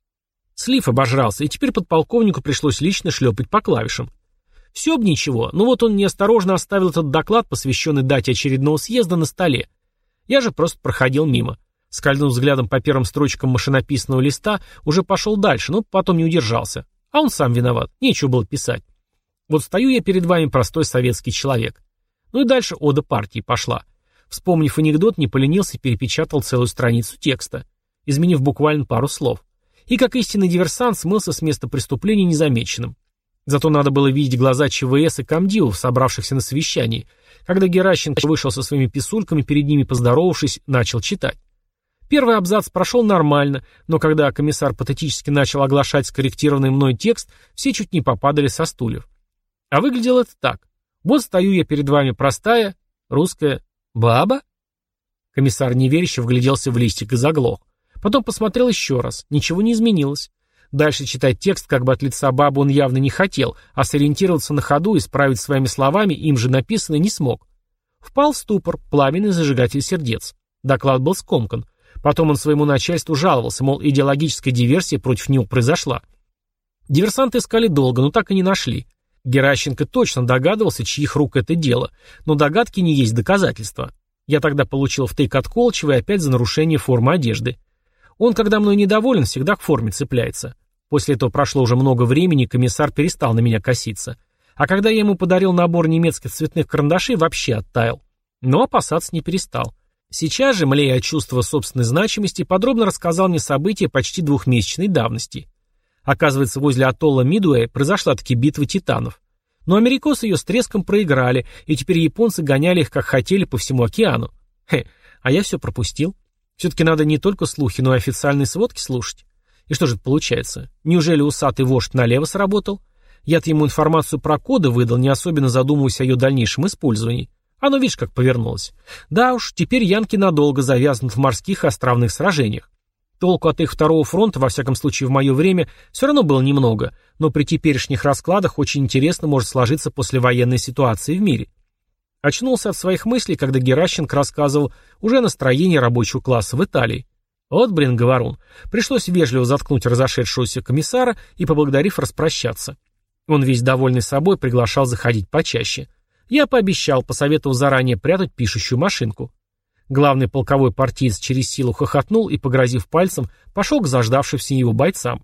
Speaker 1: Слив обожрался, и теперь подполковнику пришлось лично шлепать по клавишам. Все бы ничего, но вот он неосторожно оставил этот доклад, посвященный дате очередного съезда, на столе. Я же просто проходил мимо. Скользнув взглядом по первым строчкам машинописного листа, уже пошел дальше, но потом не удержался. А он сам виноват, нечего было писать. Вот стою я перед вами, простой советский человек. Ну и дальше ода партии пошла. Вспомнив анекдот, не поленился и перепечатал целую страницу текста, изменив буквально пару слов. И как истинный диверсант смылся с места преступления незамеченным. Зато надо было видеть глаза ЧВС и комдивов, собравшихся на совещании, когда Геращенко вышел со своими писульками, перед ними поздоровавшись, начал читать. Первый абзац прошел нормально, но когда комиссар патетически начал оглашать скорректированный мной текст, все чуть не попадали со стульев. А выглядело это так. Вот стою я перед вами простая, русская баба. Комиссар неверяще вгляделся в листик и заглох. Потом посмотрел еще раз. Ничего не изменилось. Дальше читать текст как бы от лица бабы он явно не хотел, а сориентироваться на ходу и справить своими словами им же написанное не смог. Впал в ступор, пламенный зажигатель сердец. Доклад был скомкан. Потом он своему начальству жаловался, мол, идеологическая диверсия против него произошла. Диверсанты искали долго, но так и не нашли. Геращенко точно догадывался, чьих рук это дело, но догадки не есть доказательства. Я тогда получил втык от Колчева и опять за нарушение формы одежды. Он, когда мной недоволен, всегда к форме цепляется. После этого прошло уже много времени, и комиссар перестал на меня коситься. А когда я ему подарил набор немецких цветных карандашей, вообще оттаял. Но опасаться не перестал. Сейчас же, млея от чувства собственной значимости, подробно рассказал мне события почти двухмесячной давности. Оказывается, возле атолла Мидуэй произошла таки битва титанов. Но америкосы ее с треском проиграли, и теперь японцы гоняли их как хотели по всему океану. А я все пропустил. Все-таки надо не только слухи, но и официальные сводки слушать. И что же это получается? Неужели усатый вождь налево сработал? Я-то ему информацию про коды выдал, не особенно задумываясь о ее дальнейшем использовании. Оно, видишь, как повернулось. Да уж, теперь янки надолго завязнут в морских и островных сражениях. Толку от их второго фронта, во всяком случае в мое время, все равно было немного, но при теперешних раскладах очень интересно может сложиться послевоенная ситуация в мире. Очнулся от своих мыслей, когда Геращенко рассказывал уже о настроении рабочего класса в Италии. Вот, блин, говорун. Пришлось вежливо заткнуть разошедшегося комиссара и, поблагодарив, распрощаться. Он весь довольный собой приглашал заходить почаще. Я пообещал, посоветовал заранее прятать пишущую машинку. Главный полковой партиец через силу хохотнул и, погрозив пальцем, пошел к заждавшимся его бойцам.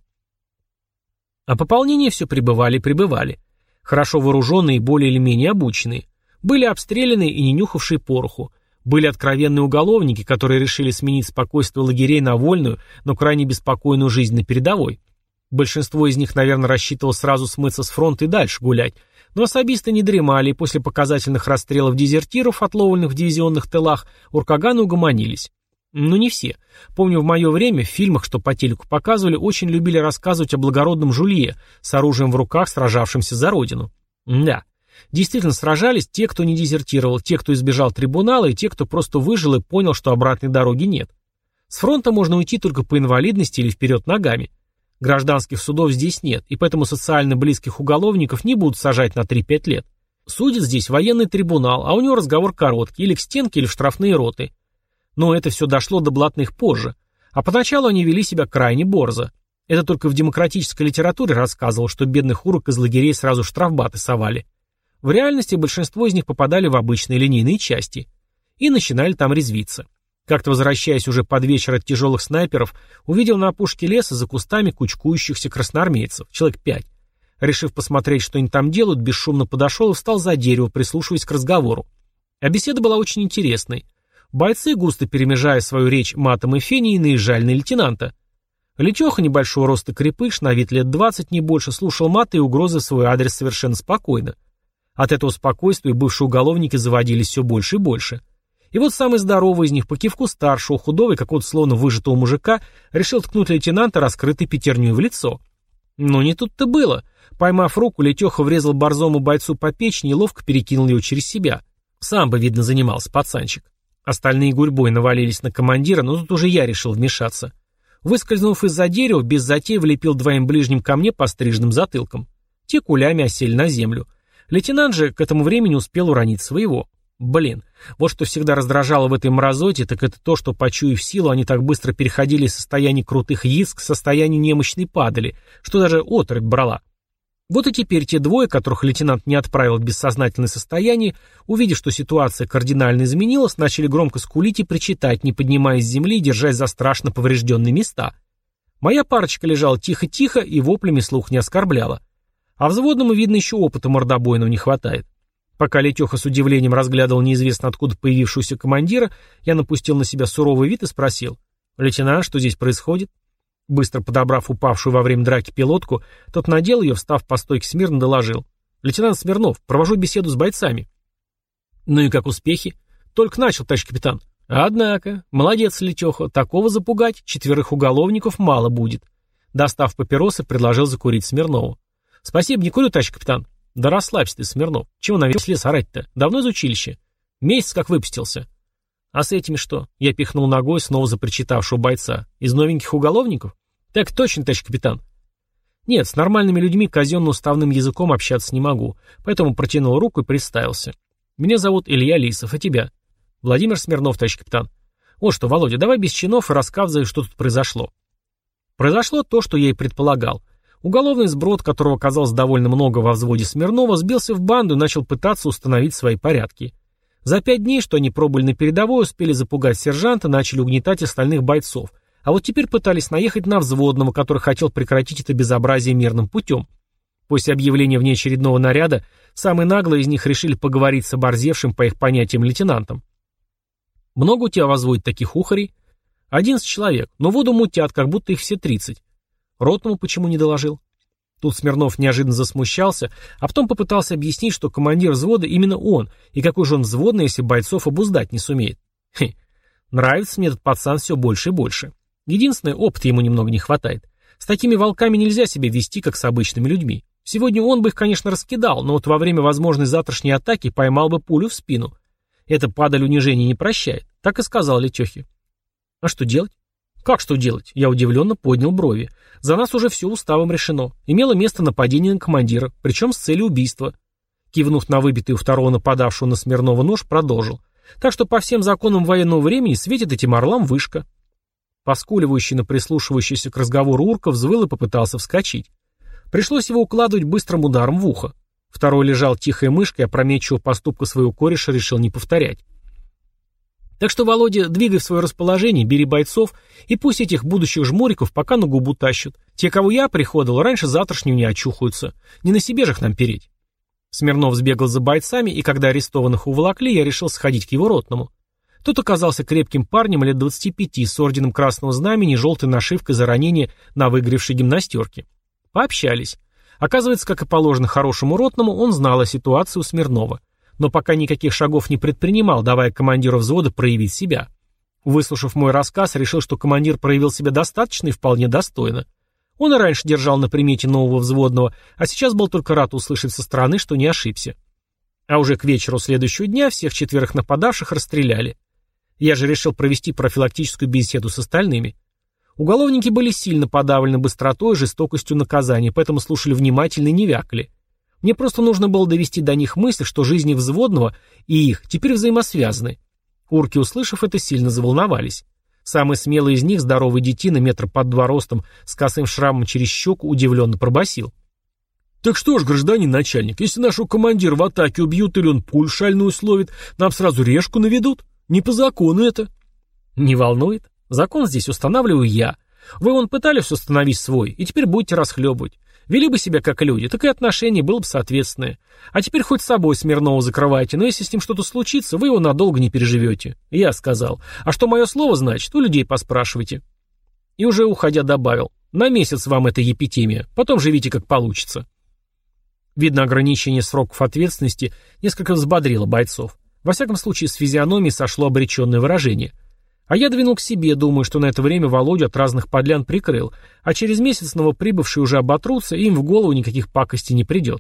Speaker 1: А пополнение все прибывали и прибывали. Хорошо вооруженные и более или менее обученные. Были обстрелянные и не нюхавшие пороху. Были откровенные уголовники, которые решили сменить спокойствие лагерей на вольную, но крайне беспокойную жизнь на передовой. Большинство из них, наверное, рассчитывало сразу смыться с фронта и дальше гулять. Но особисты не дремали, и после показательных расстрелов дезертиров, отловленных в дивизионных тылах, уркаганы угомонились. Но не все. Помню, в мое время в фильмах, что по телеку показывали, очень любили рассказывать о благородном Жулье, с оружием в руках, сражавшемся за родину. Да, действительно сражались те, кто не дезертировал, те, кто избежал трибунала, и те, кто просто выжил и понял, что обратной дороги нет. С фронта можно уйти только по инвалидности или вперед ногами. Гражданских судов здесь нет, и поэтому социально близких уголовников не будут сажать на 3-5 лет. Судит здесь военный трибунал, а у него разговор короткий, или к стенке, или в штрафные роты. Но это все дошло до блатных позже. А поначалу они вели себя крайне борзо. Это только в демократической литературе рассказывал, что бедных урок из лагерей сразу штрафбаты совали. В реальности большинство из них попадали в обычные линейные части. И начинали там резвиться. Как-то возвращаясь уже под вечер от тяжелых снайперов, увидел на опушке леса за кустами кучкующихся красноармейцев, человек 5. Решив посмотреть, что они там делают, бесшумно подошел и встал за дерево, прислушиваясь к разговору. А беседа была очень интересной. Бойцы, густо перемежая свою речь матом и феней, наезжали на лейтенанта. Летеха небольшого роста крепыш, на вид лет 20, не больше, слушал маты и угрозы в свой адрес совершенно спокойно. От этого спокойствия бывшие уголовники заводились все больше и больше. И вот самый здоровый из них, по кивку старшего, худого и какого-то словно выжатого мужика, решил ткнуть лейтенанта раскрытой пятерней в лицо. Но не тут-то было. Поймав руку, Летеха врезал борзому бойцу по печени и ловко перекинул его через себя. Сам бы, видно, занимался пацанчик. Остальные гурьбой навалились на командира, но тут уже я решил вмешаться. Выскользнув из-за дерева, без затей влепил двоим ближним ко мне по стрижным затылкам. Те кулями осели на землю. Лейтенант же к этому времени успел уронить своего. Блин, вот что всегда раздражало в этой мразоте, так это то, что, почуяв силу, они так быстро переходили из состояния крутых яиц к состоянию немощной падали, что даже оторопь брала. Вот и теперь те двое, которых лейтенант не отправил в бессознательное состояние, увидев, что ситуация кардинально изменилась, начали громко скулить и причитать, не поднимаясь с земли и держась за страшно поврежденные места. Моя парочка лежала тихо-тихо и воплями слух не оскорбляла. А взводному, видно, еще опыта мордобойного не хватает. Пока Летеха с удивлением разглядывал неизвестно откуда появившегося командира, я напустил на себя суровый вид и спросил: «Лейтенант, что здесь происходит?» Быстро подобрав упавшую во время драки пилотку, тот надел ее, встав по стойке смирно, доложил: «Лейтенант Смирнов, провожу беседу с бойцами». «Ну и как успехи?» «Только начал, товарищ капитан». «Однако, молодец, Летеха, такого запугать 4 уголовников мало будет». Достав папиросы, предложил закурить Смирнову. «Спасибо, не курю, товарищ капитан». «Да расслабься ты, Смирнов. Чего на весь лес орать-то? Давно из училища?» «Месяц как выпустился». «А с этими что?» Я пихнул ногой снова запричитавшего бойца. «Из новеньких уголовников?» «Так точно, товарищ капитан». «Нет, с нормальными людьми казенно-уставным языком общаться не могу, поэтому протянул руку и представился. Меня зовут Илья Лисов, а тебя?» «Владимир Смирнов, товарищ капитан». «Вот что, Володя, давай без чинов и рассказывай, что тут произошло». Произошло то, что я и предполагал. Уголовный сброд, которого оказалось довольно много во взводе Смирнова, сбился в банду и начал пытаться установить свои порядки. За 5 дней, что они пробыли на передовой, успели запугать сержанта, начали угнетать остальных бойцов. А вот теперь пытались наехать на взводного, который хотел прекратить это безобразие мирным путем. После объявления внеочередного наряда, самые наглые из них решили поговорить с оборзевшим, по их понятиям, лейтенантом. «Много у тебя возводит таких ухарей?» 11 человек, но воду мутят, как будто их все 30. Ротному почему не доложил? Тут Смирнов неожиданно засмущался, а потом попытался объяснить, что командир взвода именно он, и какой же он взводный, если бойцов обуздать не сумеет. Нравится мне этот пацан все больше и больше. Единственное, опыта ему немного не хватает. С такими волками нельзя себя вести, как с обычными людьми. Сегодня он бы их, конечно, раскидал, но вот во время возможной завтрашней атаки поймал бы пулю в спину. Эта падаль унижения не прощает, так и сказал Летехе. А что делать? Как что делать? Я удивленно поднял брови. За нас уже все уставом решено. Имело место нападение на командира, причем с целью убийства. Кивнув на выбитый у второго нападавшего на Смирнова нож, продолжил. Так что по всем законам военного времени светит этим орлам вышка. Поскуливающий, но прислушивающийся к разговору урка взвыл и попытался вскочить. Пришлось его укладывать быстрым ударом в ухо. Второй лежал тихой мышкой, а опрометчивого поступка своего кореша решил не повторять. Так что, Володя, двигай в свое расположение, бери бойцов, и пусть этих будущих жмуриков пока на губу тащат. Те, кого я приходил, раньше завтрашнего не очухаются. Не на себе же их нам переть. Смирнов сбегал за бойцами, и когда арестованных уволокли, я решил сходить к его ротному. Тот оказался крепким парнем лет 25, с орденом Красного Знамени и желтой нашивкой за ранение на выгоревшей гимнастерке. Пообщались. Оказывается, как и положено хорошему ротному, он знал о ситуации у Смирнова. Но пока никаких шагов не предпринимал, давая командиру взвода проявить себя. Выслушав мой рассказ, решил, что командир проявил себя достаточно и вполне достойно. Он и раньше держал на примете нового взводного, а сейчас был только рад услышать со стороны, что не ошибся. А уже к вечеру следующего дня всех 4 нападавших расстреляли. Я же решил провести профилактическую беседу с остальными. Уголовники были сильно подавлены быстротой и жестокостью наказания, поэтому слушали внимательно и не вякали. Мне просто нужно было довести до них мысль, что жизни взводного и их теперь взаимосвязаны. Урки, услышав это, сильно заволновались. Самый смелый из них, здоровый детина, 2 метра ростом, с косым шрамом через щеку, удивленно пробасил. «Так что ж, гражданин начальник, если нашего командира в атаке убьют или он пуль шальную словит, нам сразу решку наведут? Не по закону это». «Не волнует. Закон здесь устанавливаю я. Вы вон пытались установить свой, и теперь будете расхлебывать. Вели бы себя как люди, так и отношение было бы соответственное. А теперь хоть с собой Смирнова закрывайте, но если с ним что-то случится, вы его надолго не переживете». Я сказал. «А что мое слово значит, у людей поспрашивайте». И уже уходя добавил. «На месяц вам эта епитемия, потом живите как получится». Видно, ограничение сроков ответственности несколько взбодрило бойцов. Во всяком случае, с физиономии сошло обреченное выражение. А я двинул к себе, думаю, что на это время Володю от разных подлян прикрыл, а через месяц новоприбывшие уже оботрутся, и им в голову никаких пакостей не придет.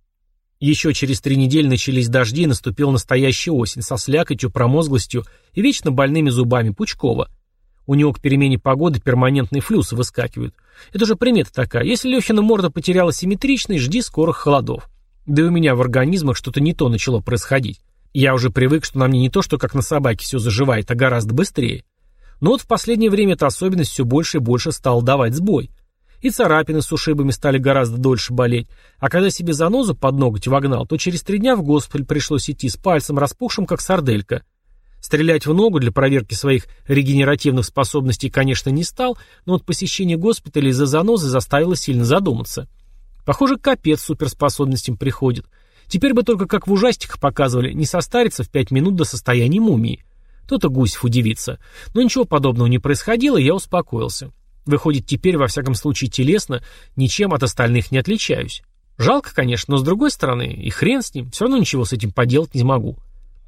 Speaker 1: Еще через 3 недели начались дожди, и наступила настоящая осень со слякотью, промозглостью и вечно больными зубами Пучкова. У него к перемене погоды перманентные флюсы выскакивают. Это же примета такая. Если Лехина морда потеряла симметричность, жди скорых холодов. Да и у меня в организмах что-то не то начало происходить. Я уже привык, что на мне не то, что как на собаке все заживает, а гораздо быстрее. Но вот в последнее время эта особенность все больше и больше стала давать сбой. И царапины с ушибами стали гораздо дольше болеть. А когда себе занозу под ноготь вогнал, то через 3 дня в госпиталь пришлось идти с пальцем распухшим, как сарделька. Стрелять в ногу для проверки своих регенеративных способностей, конечно, не стал, но вот посещение госпиталя из-за занозы заставило сильно задуматься. Похоже, капец суперспособностям приходит. Теперь бы только как в ужастиках показывали, не состариться в 5 минут до состояния мумии. То-то Гусев удивится. Но ничего подобного не происходило, и я успокоился. Выходит, теперь, во всяком случае, телесно, ничем от остальных не отличаюсь. Жалко, конечно, но с другой стороны, и хрен с ним, все равно ничего с этим поделать не могу.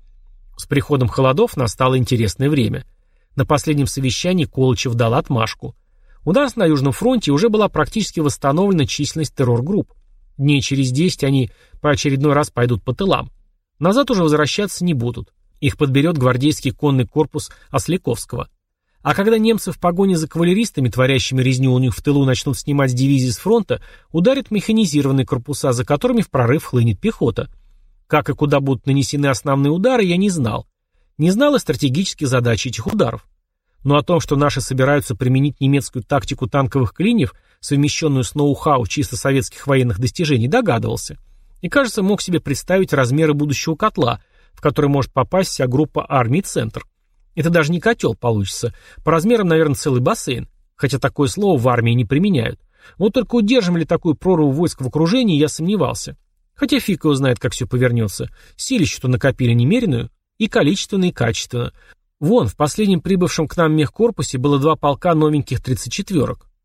Speaker 1: С приходом холодов настало интересное время. На последнем совещании Колычев дал отмашку. У нас на Южном фронте уже была практически восстановлена численность террор-групп. Дней через 10 они по очередной раз пойдут по тылам. Назад уже возвращаться не будут. Их подберет гвардейский конный корпус Осляковского. А когда немцы в погоне за кавалеристами, творящими резню у них в тылу, начнут снимать дивизии с фронта, ударят механизированные корпуса, за которыми в прорыв хлынет пехота. Как и куда будут нанесены основные удары, я не знал. Не знал и стратегических задач этих ударов. Но о том, что наши собираются применить немецкую тактику танковых клиньев, совмещенную с ноу-хау чисто советских военных достижений, догадывался. И, кажется, мог себе представить размеры будущего котла, в который может попасть вся группа армий «Центр». Это даже не котел получится. По размерам, наверное, целый бассейн. Хотя такое слово в армии не применяют. Вот только удержим ли такую прорву войск в окружении, я сомневался. Хотя фиг его знает, как все повернется. Силищу-то накопили немеренную. И количественно, и качественно. Вон, в последнем прибывшем к нам мехкорпусе было 2 полка новеньких 34-ок.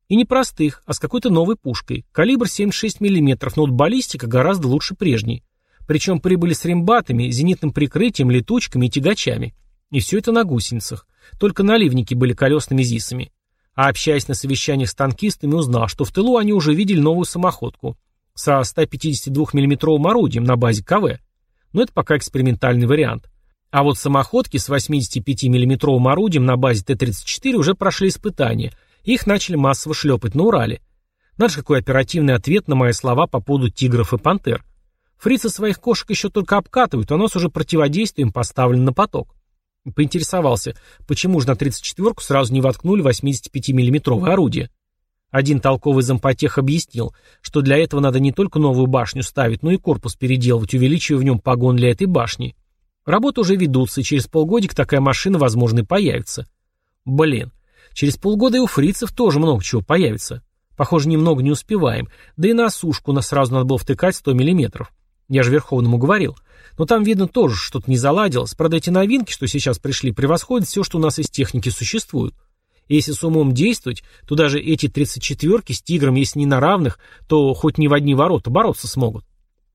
Speaker 1: И не простых, а с какой-то новой пушкой. Калибр 76 мм, но вот баллистика гораздо лучше прежней. Причем прибыли с рембатами, зенитным прикрытием, летучками и тягачами. И все это на гусеницах. Только наливники были колесными ЗИСами. А общаясь на совещаниях с танкистами, узнал, что в тылу они уже видели новую самоходку со 152 миллиметровым орудием на базе КВ. Но это пока экспериментальный вариант. А вот самоходки с 85 миллиметровым орудием на базе Т-34 уже прошли испытания. Их начали массово шлепать на Урале. Надо же, какой оперативный ответ на мои слова по поводу тигров и пантер. Фрицы своих кошек еще только обкатывают, а у нас уже противодействие им поставлено на поток. Поинтересовался, почему же на 34-ку сразу не воткнули 85-миллиметровое орудие. Один толковый зампотех объяснил, что для этого надо не только новую башню ставить, но и корпус переделывать, увеличивая в нем погон для этой башни. Работы уже ведутся, и через полгодика такая машина, возможно, и появится. Блин, через полгода и у фрицев тоже много чего появится. Похоже, немного не успеваем. Да и на сушку нас сразу надо было втыкать 100 миллиметров. Я же Верховному говорил. Но там, видно, тоже что-то не заладилось. Правда, эти новинки, что сейчас пришли, превосходят все, что у нас из техники существует. И если с умом действовать, то даже эти 34-ки с «Тигром», если не на равных, то хоть не в одни ворота бороться смогут.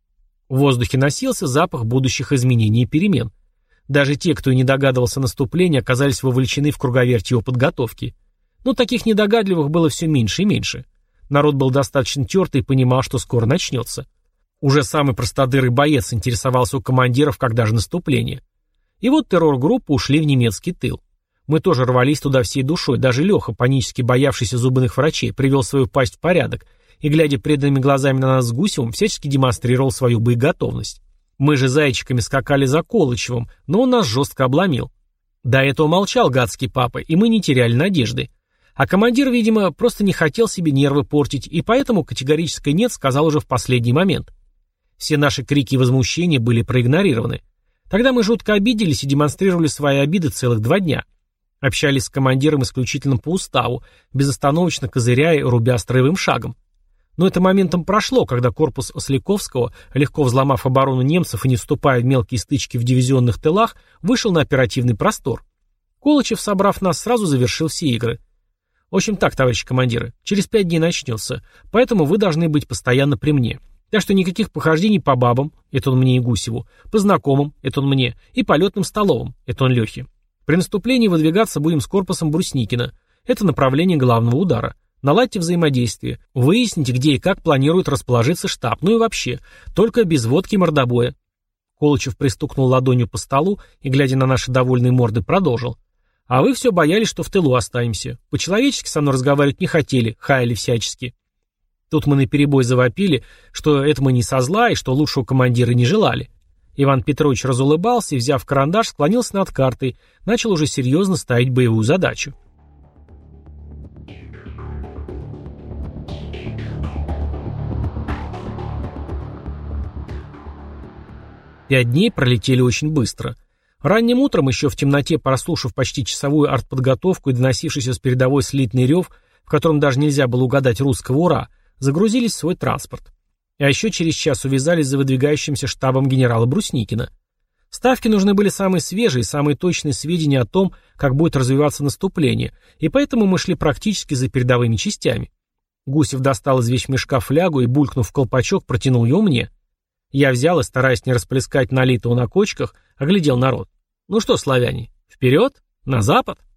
Speaker 1: В воздухе носился запах будущих изменений и перемен. Даже те, кто и не догадывался о наступлении, оказались вовлечены в круговерть его подготовки. Но таких недогадливых было все меньше и меньше. Народ был достаточно тертый и понимал, что скоро начнется. Уже самый простодырый боец интересовался у командиров, когда же наступление. И вот террор-группы ушли в немецкий тыл. Мы тоже рвались туда всей душой, даже Леха, панически боявшийся зубных врачей, привел свою пасть в порядок и, глядя преданными глазами на нас с Гусевым, всячески демонстрировал свою боеготовность. Мы же зайчиками скакали за Колычевым, но он нас жестко обломил. До этого молчал гадский папа, и мы не теряли надежды. А командир, видимо, просто не хотел себе нервы портить, и поэтому категорическое «нет» сказал уже в последний момент. Все наши крики и возмущения были проигнорированы. Тогда мы жутко обиделись и демонстрировали свои обиды целых 2 дня. Общались с командиром исключительно по уставу, безостановочно козыряя и рубя строевым шагом. Но это моментом прошло, когда корпус Осляковского, легко взломав оборону немцев и не вступая в мелкие стычки в дивизионных тылах, вышел на оперативный простор. Колычев, собрав нас, сразу завершил все игры. В общем так, товарищи командиры, через 5 дней начнется, поэтому вы должны быть постоянно при мне. Так что никаких похождений по бабам, это он мне и Гусеву, по знакомым, это он мне, и полетным столовым, это он Лехе. При наступлении выдвигаться будем с корпусом Брусникина. Это направление главного удара. Наладьте взаимодействие. Выясните, где и как планирует расположиться штаб. Ну и вообще, только без водки и мордобоя. Колычев пристукнул ладонью по столу и, глядя на наши довольные морды, продолжил. А вы все боялись, что в тылу останемся. По-человечески со мной разговаривать не хотели, хаяли всячески. Тут мы наперебой завопили, что это мы не со зла и что лучшего командира не желали. Иван Петрович разулыбался и, взяв карандаш, склонился над картой, начал уже серьезно ставить боевую задачу. Пять дней пролетели очень быстро. Ранним утром, еще в темноте, прослушав почти часовую артподготовку и доносившийся с передовой слитный рев, в котором даже нельзя было угадать русского «Ура», загрузились в свой транспорт. А еще через час увязались за выдвигающимся штабом генерала Брусникина. Ставки нужны были самые свежие, самые точные сведения о том, как будет развиваться наступление, и поэтому мы шли практически за передовыми частями. Гусев достал из вещмешка флягу и, булькнув в колпачок, протянул ее мне. Я взял и, стараясь не расплескать налитого на кочках, оглядел народ. Ну что, славяне, вперед, на запад?